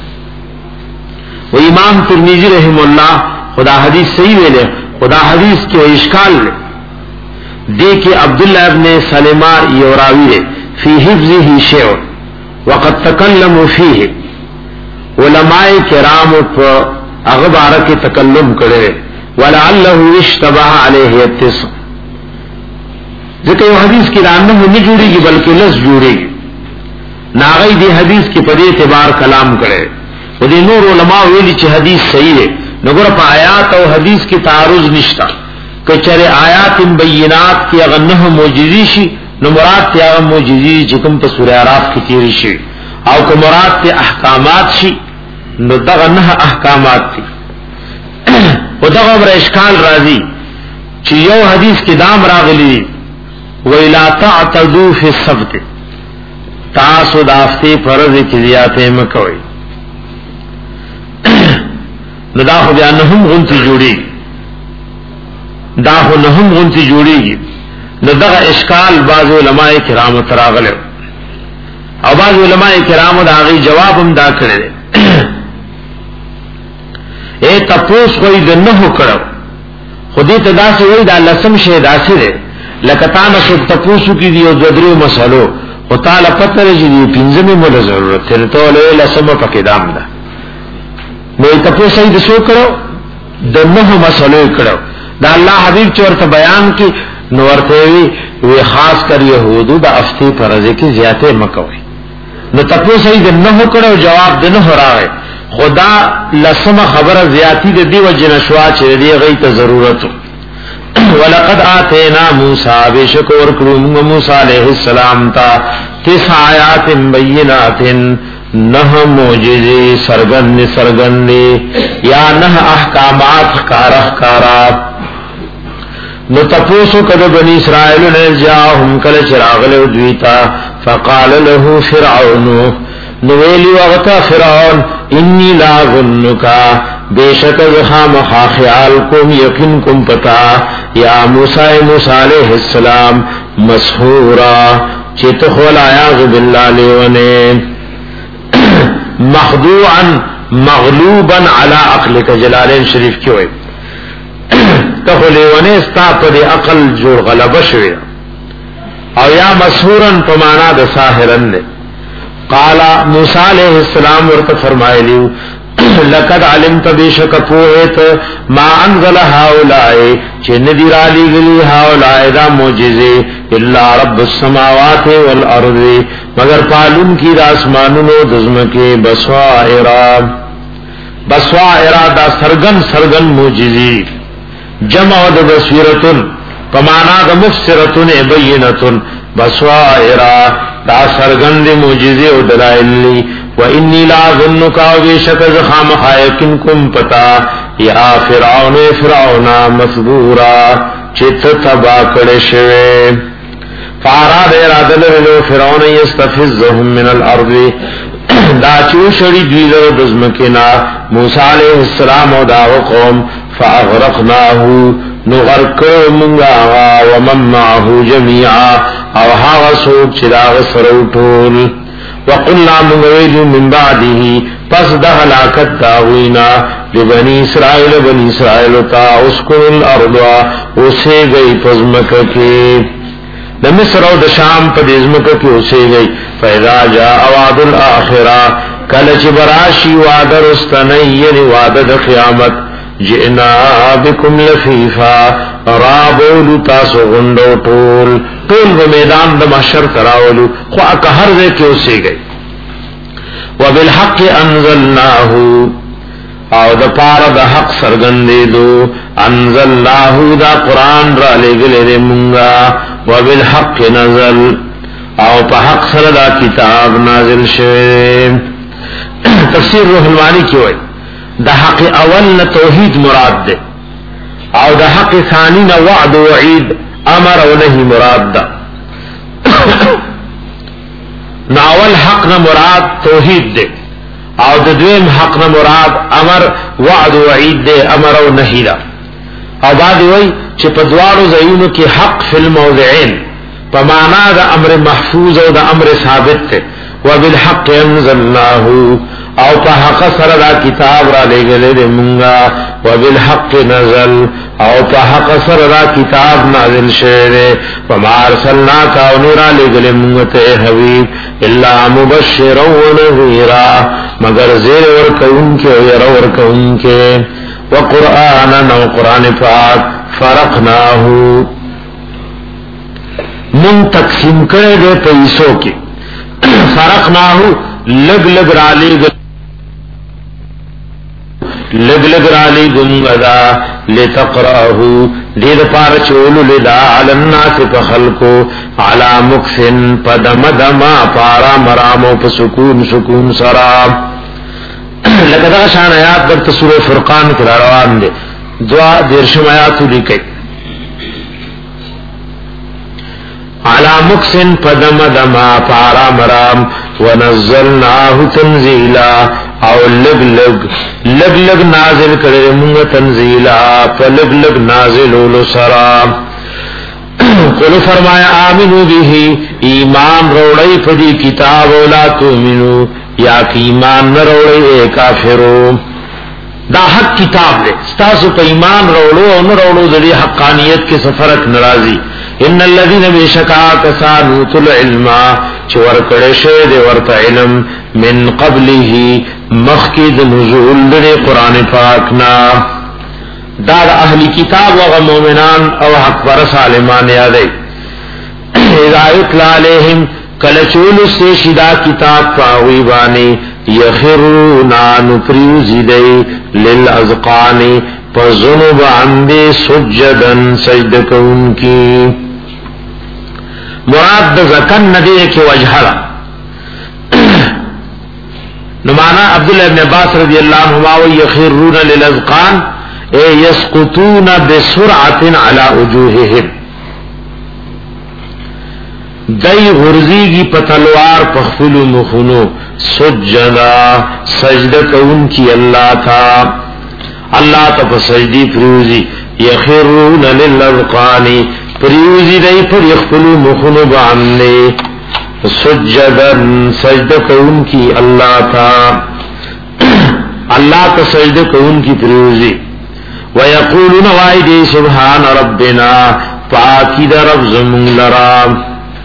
و امام ترمذی رحم اللہ خدا حدیث صحیح ویلے خدا حدیث کے اشکال لے دے کہ عبداللہ ابن سلمہ یوراوی لے فی حفظه شیء وقد تکلموا فیہ علماء کرام پر اغبارہ کے تکلم کرے ولعلہ اشتبہ علیہ التسع ذکر یہ حدیث کی رانہ نہیں جوڑے گی بلکہ لفظ جوڑے گی ناغی دی حدیث کی پدی اعتبار کلام کرے و دی نور علماء ویلی چی حدیث صحیح ہے نگر پا آیات و حدیث کی تعارض نشتا کہ چرے آیات بینات کی اگر نہ موجزی شی نو مراد تی اگر موجزی چکم پا سورہ عراف کی تیری شی او کہ مراد تی احکامات شی نو دغا نہ احکامات تی و دغا بر اشکال رازی چی یو حدیث کی دام راغلی وَإِلَا تَعْتَدُوا فِي السَّبْتِ تاسو دافتی فرض کی زیادتے مکوئی نو دا خو بیا نهم غنتی جوڑی دا خو نهم غنتی جوڑی گی نو دا اشکال بعض علماء کرام تراغلے او بعض علماء کرام دا آغی جواب ہم دا کرے اے تپوس کوئی دا نهو کرو خودی تدا سے وی دا لسم شہدا سے دے لکتانا سب تپوسو کی دیو ددرو مسئلو و تعالی پتر جی دیو پینزمی مولا ضرورت تیر تو لے لسم پاکی دام دا نوی تپوس ای دسو کرو دا نهو مسئلو کرو دا اللہ حبیب چورت بیان کی نورتوی وی خاص کر یہودو دا افتی پرزی کی زیادے مکوئی نو تپوس ای دا نهو کرو جواب دا نهو راوے خدا لسم خبر زیادی دا دیو جنشوا چر دی غیت ضرورتو وَلَقَدْ آتَيْنَا مُوسَى بِشَكُرْ كُرُمْ مُوسَى علیہ السلام تا تِسْ آیات بینات نه معجزه سرګن سرګن یا نه احکامات خارخ کارا. نو تپوسو کده بنی اسرائیل نے جاءهم کل چراغل دویتا فقال له فرعون نو ویلی وغتا فرعون انی لا ظنکا بیشک زخام خیال کم یقین کم پتا یا موسیٰ موسیٰ علیہ السلام مسحورا چیت خول آیاغ باللہ لیونے مخدوعا مغلوبا علی عقلک جلالین شریف کیوئے تخو لیونے استا پا دی عقل جوڑ غلب شوئے او یا مسحورا پمانا دا ساہرن نے. قالا موسیٰ علیہ السلام ورطا فرمائے لیو لقد علمت بیشک پوہت ما انزل ہاولائے چن دیرا لی گلی ہاولائے دا موجزے اللہ رب السماوات والارض مگر پالن کی دا اسمانونو دزمکے بسوائرہ بسوائرہ دا سرگن سرگن موجزی جمع دا بصیرتن پمانا دا مفسرتن بینتن بسوائرہ دا سرگن دا موجزی و دلائلی وَإِنِّي لَأَظُنُّكَ وَبِشَكَ زَخَامَ خَائِكِن كُمْ پتا یا فرعون فرعون مصبورا چت تبا کڑے شوے. فاراد ارادل ولو فرعون یستفزهم من الارض دا چوشڑی دویلو دزمکنا موسیٰ علیہ السلام و داو قوم فاغرقناه نغرق منگا ومن معه جميعا او هاو سوک چراغ سروٹول. وقلنا منگویل من بعده پس دا حلاکت داوینا لبنی اسرائیل بنی اسرائیل تا اسکن الارض اسے گئی پزمکہ کے لمصر و دشام پا دزمکہ کے اسے گئی. فیدا جا اواد الاخرہ کلچ براشی وعد رستنین وعد قیامت جئنا بکم لفیفا رابولو تاسو غندو ٹول ٹول و میدان دا محشر تراولو خواہ کا ہر دے کے اسے گئی. وبالحق انزلناہو او دا پارا دا حق سرگندے دو انزلناہو دا قرآن را لے گلے دے منگا وبالحق نزل او پا حق سر دا کتاب نازل شوے. تفسیر روح المانی کیوں ہے دا حق اول نا توحید مراد دے او دا حق ثانی نا وعد وعید امر و نہیں مراد دا. ناول حق نا مراد توحید دے او دا دویم حق نا مراد امر وعد وعید دے امر و نہیں دا. او بعد وی چی پا دوارو زیونو کی حق فی الموضعین پا مانا دا امر محفوظ او دا امر ثابت تے. وبالحق انزلناہو او پا حق سر دا کتاب را لے گلے دے منگا وبالحق نزل او پا حق سر دا کتاب نازل شہرے. وما ارسلنا کاؤنی را لے گلے منگا تے حبیب اللہ مبشر و نذیرا مگر زیر ورکون کے ویر ورکون کے. وقرآنا و قرآن پاک فرقناہو من تقسیم کرے دے پیسوں کی فرقناہو لگ لگ را لے گلے لگ لگ رالی گنگدا لتقرأہو دید پار چولو لدا علی الناس پا خلقو علی مکسن پا دم دما پارا مرامو پا سکون سکون سرام. لگدا شان آیات در تسور فرقان کرا روان دے دعا دیرشم آیاتو لکے علی مکسن پا دم دما پارا مرام ونزلناہو تنزیلا او لگ لگ لگ لگ نازل کرے منگ تنزیلا پا لگ لگ نازل اولو سرام. قلو فرمایا آمنو بھی ایمان روڑی پدی کتاب اولا تومنو یا کہ ایمان نہ روڑی اے کافرو. دا حق کتاب لے ستاسو پا ایمان روڑو او نہ روڑو ذری حقانیت کے سفرک نرازی. ان الذين بشکا کسانو تل علما چور کڑے شید ورط علم من قبله مخکد نزول در قرآن پاکنا. دار اہلی کتاب و مومنان او حق برس عالمان یادے اذا اطلع علیہم کلچول سے شدا کتاب پاوی بانی یخرونا نپریوزی دے للازقان پزنب عندے سجدن سجدک ان کی. مراد دا زکن ندے کے وجہرہ نمانا عبداللہ ابن عباس رضی اللہ عنہما ویخرون للازقان اے یسقطون بسرعت علی وجوہہم دای غرزیگی پتلوار پخفل مخنو سجدا سجدہ کون کی اللہ تھا اللہ تا پسجدی پریوزی یخرون للازقان پریوزی دای پر یخفل مخنو بعنی سجدن سجدہ کون کی اللہ تھا اللہ کا سجدہ کون کی پریوزی ویقولون وائدی سبحان ربنا پاکی دا رب زمون لرام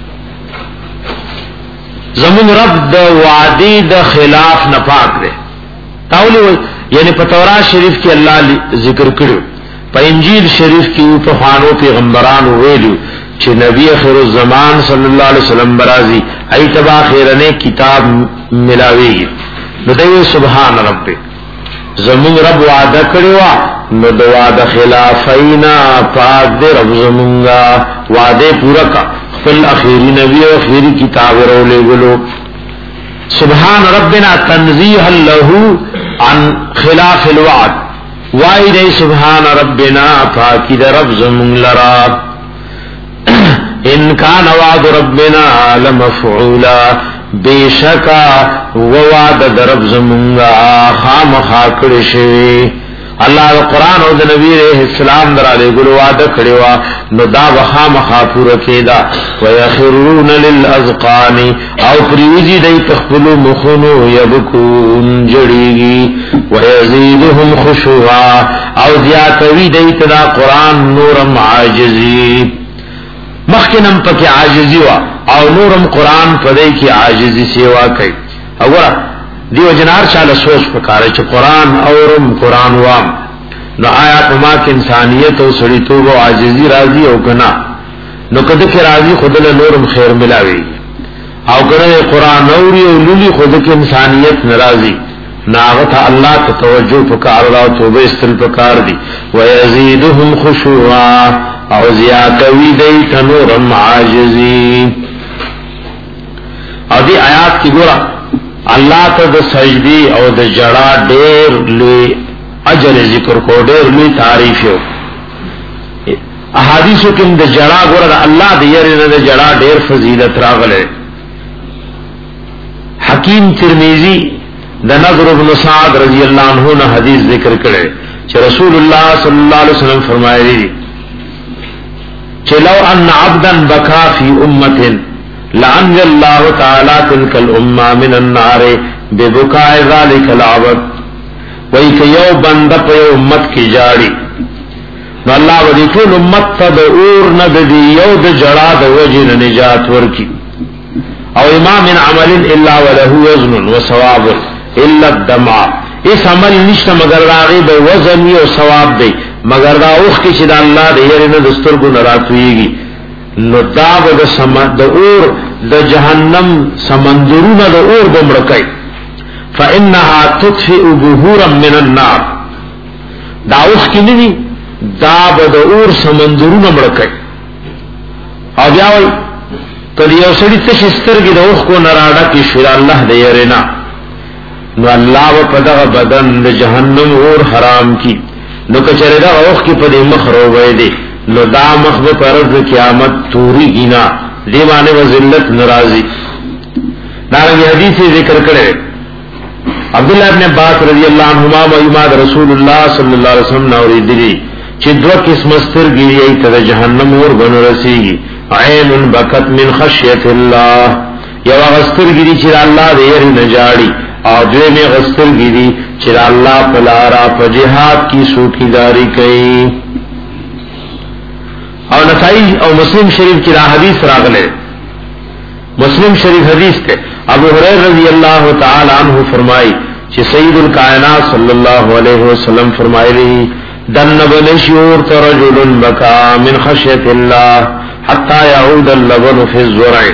زمون رب دا وعدی دا خلاف نپاک دے تاولی ہوئی یعنی پتورات شریف کی اللہ ذکر کرو پا انجیل شریف کی اوپخانو پیغمبرانو ویلو چه نبی خیر الزمان صلی اللہ علیہ وسلم برازی ای تبا خیرنے کتاب ملاویگی نو دیو سبحان رب زمون رب وعدہ کروا نو دو وعدہ خلافینا پاک دے رب زمونگا وعدے پورا کا فل اخیری نبی و اخیری کتاب رولے گلو سبحان ربنا تنزیح لہو عن خلاف الوعد وائی دے سبحان ربنا پاکی دے رب زمونگ لراب ان کان وعد ربنا لمفعولا بے شکا وعد درب زمونگا خام خاکڑ شوی اللہ قرآن او نبی علیہ السلام در علیہ گلو وعد کڑوا نو دا وخام خاپور کیدا ویخرون للازقان او پریوزی دی تخبلو مخنو یبکون جڑیگی ویزیدهم خشوعا او زیاتوی دی تدا قرآن نورم عاجزی مخکنم پکی عاجزی وا او نورم قرآن پدے کی عاجزی سیوا کئی اگورا دیو جنار چالا سوچ پکارے چھ قرآن اورم قرآن وام نو آیا پما کی انسانیت او سڑی توب و عاجزی راضی او گنا نو کدک راضی خودل نورم خیر ملاوی او گنا قرآن اوری او لولی خودک انسانیت نرازی ناغتا اللہ تا توجہ پکار را توبہ استل پکار دی ویزیدهم خشوعا او زیادوی دی تنورم عاجزی او دی آیات کی گورا اللہ تا دا سجدی او دا جڑا دیر لی اجر ذکر کو دیر لی تعریفیو احادیثو کم دا جڑا گورا دا اللہ دا یرین دا جڑا دیر فضیلت راغلے حکیم ترمیزی دا نظر ابن سعد رضی اللہ عنہ نے حدیث ذکر کرے کہ رسول اللہ صلی اللہ علیہ وسلم فرمائے دی کہ لو ان عبدا بکا فی امت لعنج اللہ تعالی تلک الامہ من النار ببکاء ذالک العبد وی کہ یو بند پہ امت کی جاڑی نو اللہ ودی طول امت تا دا اور نددی یو دا جڑا دا وجن نجات ورکی او امام من عمل الا وله وزن وثواب الا الدمع اس عمل نشتا مگر راغی بے وزن و ثواب دے مگر دا اوخ کی چدا اللہ دے یرین دستر کو نراتویگی نو داب دا سمد دا اور دا جہنم سمندرون دا اور بمرکی فإنها تطفئ بہورا من النار دا اوخ کی نی داب دا اور سمندرون مرکی او بیاوی کدی یو سڑی تشستر کی دا اوخ کو نرادا کی شرا اللہ دے یرینا نو اللہ و پدغ بدن دا جہنم اور حرام کی نو کچرے دا اوخ کی پدی مخ رو گئے دے نو دا مخ بے پرد قیامت توری گینا دیوانے و ذلت نرازی دارنگی حدیثی ذکر کرے عبداللہ ابن عباس رضی اللہ عنہما و اماد رسول اللہ صلی اللہ علیہ وسلم نوری دلی چی دو قسم استر گیری ایتا دا جہنم اور بن رسیگی عین بکت من خشیت اللہ یو غستر گیری چی اللہ دیر نجاڑی اور دوے میں غستر گیری چی اللہ پلارا پا جہاد کی سوکی داری کئی اور نسائی اور مسلم شریف کی حدیث راغلے مسلم شریف حدیث تے ابو ہریرہ رضی اللہ تعالی عنہ فرمائی کہ سید الکائنات صلی اللہ علیہ وسلم فرمائی رہی دن بنشور ترجل بکا من خشیت اللہ حتی یعود اللبن فی الزرع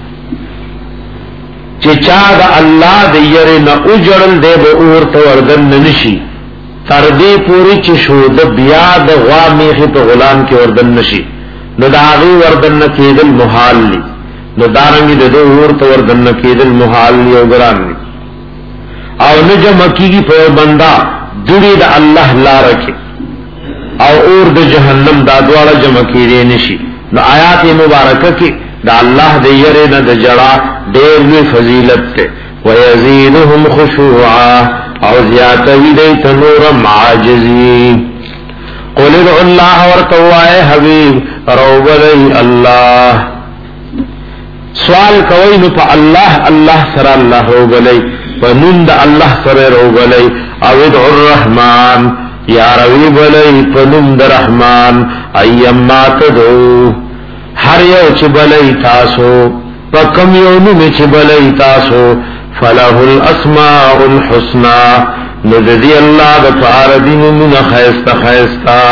چچا دا اللہ دیر نا اجڑل دے با اور توردن ننشی تردی پوری چشو دا بیاد غوا میخی پا غلام کی وردن نشی نو دا آغی وردن نکیدل محال لی نو دارنگی دا دو اور توردن نکیدل محال لی او گران لی او نجم کیږي په بندا دوی د الله لار کې او اور د جهنم دا دواړه جمع کیږي نشي. نو آیات مبارکه کې دا الله د یره نه د جړه ډېر لوی فضیلت ته ويزيدهم خشوعا او زیاتوی دی تنور معاجزی. قل ادعوا الله ورتوائے حبیب روبلی اللہ سوال کوئی نو پا اللہ اللہ سر اللہ روبلی پنند اللہ سر روبلی او ادعوا الرحمن یا روی بلی پنند رحمان ایما تدعو ہر یو چی بلی تاسو پکم یونو میں چی بلی تاسو فله الاسماء الحسنى نذذي الله بطار دين من خيست خيستا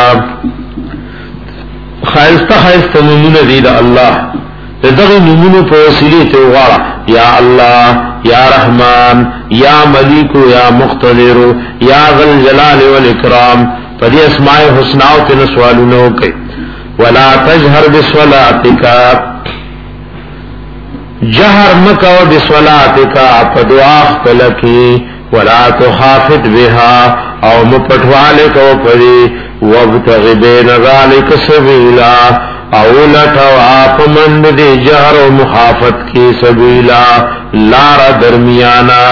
خيست خيست من ذي الله دغه نمونه په وسیله ته وغواړه یا الله یا رحمان یا ملک یا مقتدر یا ذل جلال والاکرام په دې اسماء الحسنا او په سوالونو کوي. ولا تجهر بصلاتك جهر مکو بصلاتک په دعا خپلکی ولا تخافت بها او مپټواله کو پری وابتغ بین ذلک سبیلا او لټوا پمند دی جهر او مخافت کی سبیلا لار درمیانا.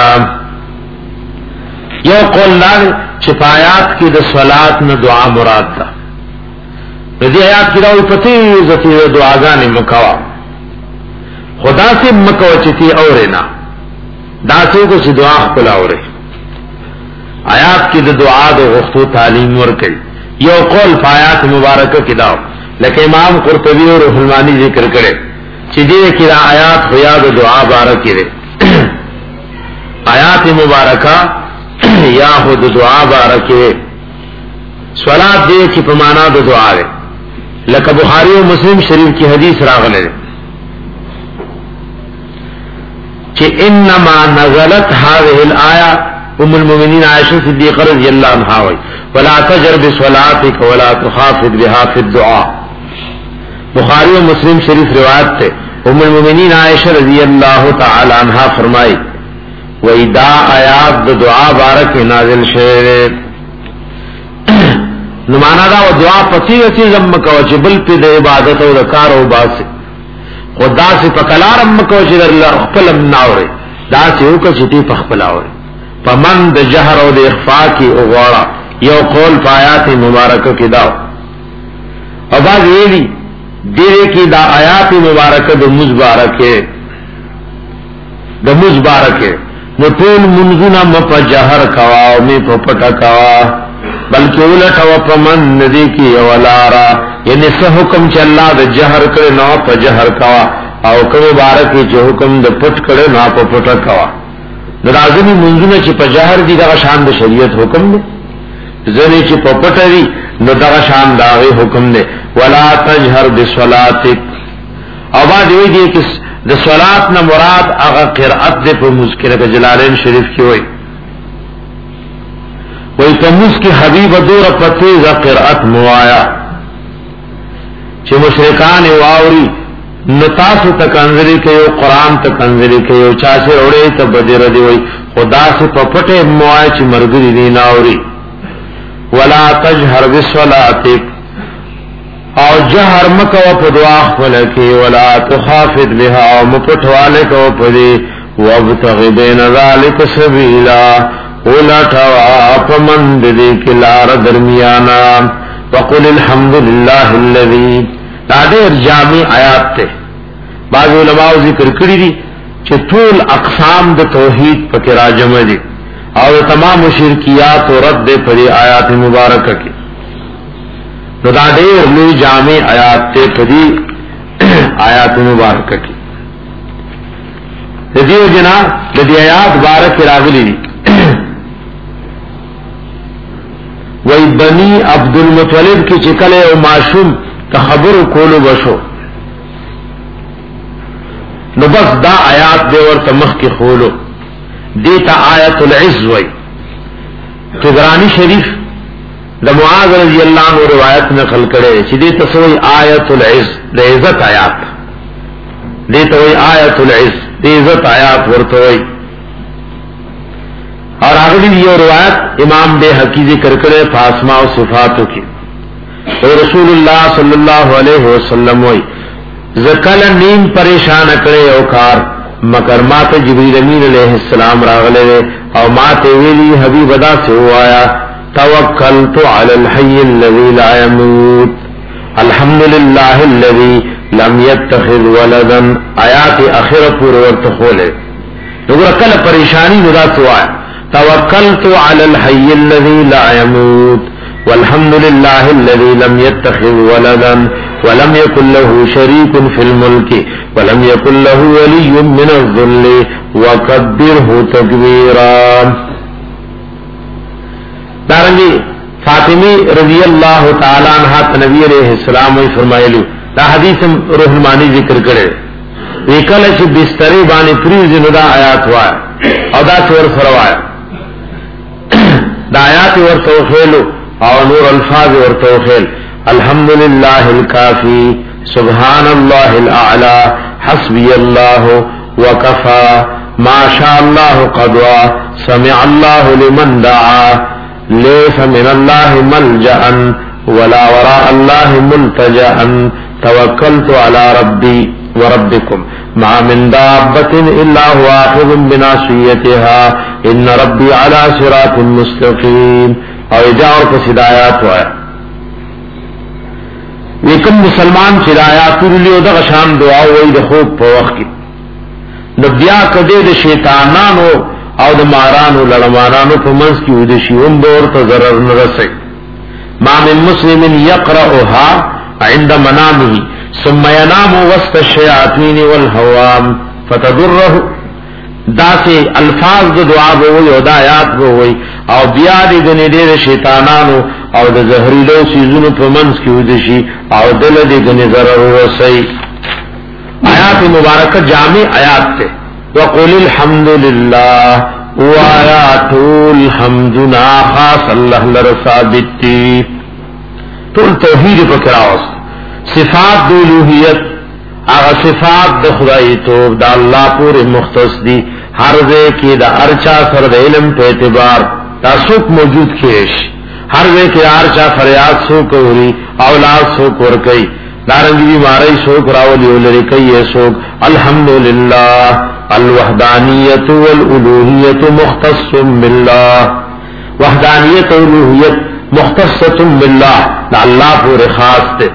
یو قول لار چپایات کی د صلات نه دعا مراد ده. دې آیات کې راوي پتی عزت دعاګانې مکوا خدا سے مکو چتی اورینا دا سے کو چې دعا خپل اوري. آیات کې د دعا د غفتو تعلیم ورکړي. یو قول آیات مبارکه کې دا لکه امام قرطبی او روح المانی ذکر کړي چې دې کې دا آیات خیا د دعا بارک کړي. آیات مبارکه یا خود دعا بارکه صلات دې چې په معنا د دعا ده. لکه بخاری او مسلم شریف کی حدیث راغله کہ انما نزلت هذه الايه ام المؤمنین عائشہ صدیقہ رضی اللہ عنہا وی ولا تجر بصلاتك ولا تخافت بها في الدعاء. بخاری و مسلم شریف روایت تے ام المؤمنین عائشہ رضی اللہ تعالی عنہا فرمائی وی دا آیات دا دعا بارک نازل شوئے نمانا دا و دعا پسی اسی زمکا و چبل پی دا عبادت و دا کار و باسی خدا سے پکلارم مکو چې در خپل مناوري دا چې وکړي چې په خپل اوري پمن د جهر او د اخفاء کې وغواړه. یو قول آیات مبارکه کې دا او باز ویلي دې کې دا آیات مبارکه د مزبارکه د مزبارکه نو ټول منځونه مپ جهر کوا او می په پټه کوا بلکې ولټ او پمن ندی کې ولارا یعنی سه حکم چې الله د جهر کړي نو په جهر کوا او کوم بارک چې حکم د پټ کړي نو په پټه کوا. درازمي منځونه چې په جهر دي دا شان د شریعت حکم دی ځنه چې په پټه دي نو دا شان دا حکم دی. ولا تجهر بصلاتک او بعد وی دي چې د صلات نه مراد هغه قرأت د په مذکره جلالین شریف کې وایي وی تموس کی حبیب دور پتیزا قرأت موایا چه مشرکان واوری نتاسو تکنزلی کیو قرآن تکنزلی کیو چاسی روڑی تا بدر دی وی خدا سے پپٹے موایا چه مرگری دی ناوری. ولا تجہر بصلاتک او جہر مکو پدواخ فلکی ولا تخافت بها او مپٹوالکو پدی وابتغ بین ذالک سبیلا ولټوا پمند دې کلار درمیانا. وقل الحمد لله الذي دا ډېر جامع آیات ته بعض علماء ذکر کړی دي چې ټول اقسام د توحید پکې راجمع دي او تمام شرکیات او رد په دې آیات مبارکه کې نو دا ډېر لوی جامع آیات ته په دې آیات مبارکه کې د دې جنا د دې آیات مبارکه راغلي دي وی بنی عبد المطلب کی چکل او معشوم تخبر کولو بشو نو بس دا آیات دے ورطا مخ کی خولو دیتا آیت العز وی طبرانی شریف دا معاذ رضی اللہ عنہ روایت نقل کرے چی دیتا سوئی آیت العز دا عزت آیات دیتا وی آیت العز دی عزت آیات ورطا وی اور اگلی یہ روایت امام بے حقی ذکر کرے فاسماء و صفاتوں کی اور رسول اللہ صلی اللہ علیہ وسلم وی زکل نیم پریشان کرے او کار مگر مات جبریل امین علیہ السلام راغلے او مات ویلی حبیب ادا سے ہوایا توکلت علی الحی الذی لا يموت الحمدللہ الذی لم يتخذ ولدا آیات اخر پور ورت کھولے نگر کل پریشانی ندا سے ہوایا توکلت علی الحی الذی لا يموت والحمد لله الذي لم يتخذ ولدا ولم يكن له شريك في الملك ولم يكن له ولي من الذل وكبره تكبيرا. دارنگی فاطمی رضی اللہ تعالی عنہ نبی علیہ السلام نے فرمایا دا حدیث روح المانی ذکر کرے وکل چ بستری بانی پریز ندا آیات ہوا او دا تور فروایا دا آیات ور توخیلو اور نور الفاظ اور توخیل الحمدللہ الکافی سبحان اللہ الاعلی حسبی اللہ وکفا ما شاء اللہ قدوا سمع اللہ لمن دعا لیس من اللہ ملجأ ولا وراء اللہ ملتجأ توکلت علی ربی وربکم ما من دابت الا هو آخذ بناصیتها ان ربی علی صراط مستقیم اور اجاور کو ہدایات ہوا لیکن مسلمان ہدایات لیو دا شان دعا وئی د خوب په وخت کې نو بیا کده د شیطانانو او د مارانو لړمانانو په منځ کې ود شي هم ورته ضرر نه رسي ما من مسلم يقرأها عند منامه ثم ينام وسط الشياطين والهوام فتضره دا سے الفاظ د دعا بوئی او دا آیات بوئی او بیا دی گنی دیر شیطانانو او د زہریلو سیزونو په منځ کې ودشي او دل دی گنی ضرر ورسي. آیات مبارکہ جامع آیات تے وقل الحمد للہ و آیات الحمدنا خاص اللہ لرثابتی تول توحید پکراوس صفات د الوہیت اغا صفات د خدای توب دا اللہ پورے مختص دی ہر دے کی دا ارچا سر دا علم پہ اعتبار دا سوک موجود کیش ہر دے کی ارچا فریاد سوک ہوری اولاد سوک ورکی دارنگی بیماری سوک راولی ولرکی سوک الحمدللہ الوحدانیت والالوحیت مختص باللہ وحدانیت والالوحیت مختص باللہ دا اللہ پورے خاص تے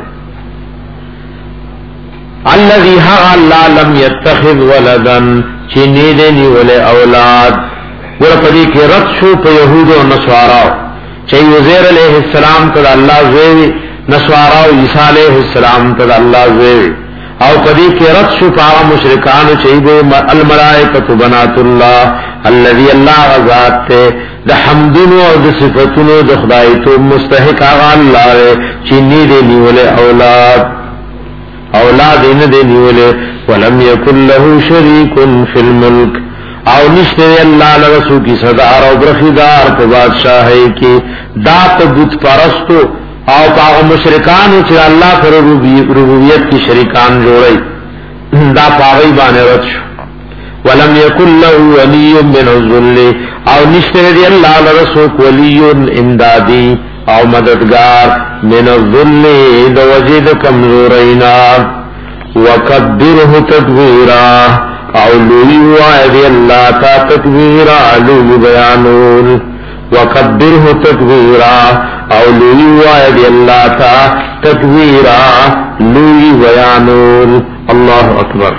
الذي ها لا لم يتخذ ولدا چنی دینی ولے اولاد ورپدی کی رد شو پہ یہود و نصارا چاہی عزیر علیہ السلام تد اللہ زوی نصارا و عیسیٰ علیہ السلام تد اللہ زوی او پدی کی رد شو پا مشرکان چاہی بے الملائکت بنات اللہ الذي اللہ غزات تے دا حمدن و دا صفتن و دا خدای تو مستحق آغا اللہ رے چنی دینی ولے اولاد اولاد ان دینی ولے ولم یکن له شریک فی الملک او نشتے اللہ لرسو کی صدار و برخیدار پا بادشاہی کی دات بت پرستو او پاغ مشرکانو چر اللہ پر ربوبیت کی شریکان جوڑی دا پاغی بانے رد شو ولم یکن له ولی من الظل او نشتے دی اللہ لرسو ولی امدادی او مددگار من الظل دو وجد کمزورینا وکبره تکبیرا او لوی وعدی اللہ تا تکبیرا لوی بیانون وکبره تکبیرا او لوی وعدی اللہ تا تکبیرا لوی بیانون. اللہ اکبر.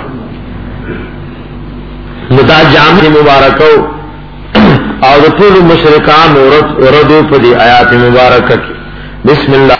مدا جامع مبارکو اور طول مشرکان وردو پدی آیات مبارکہ کی بسم اللہ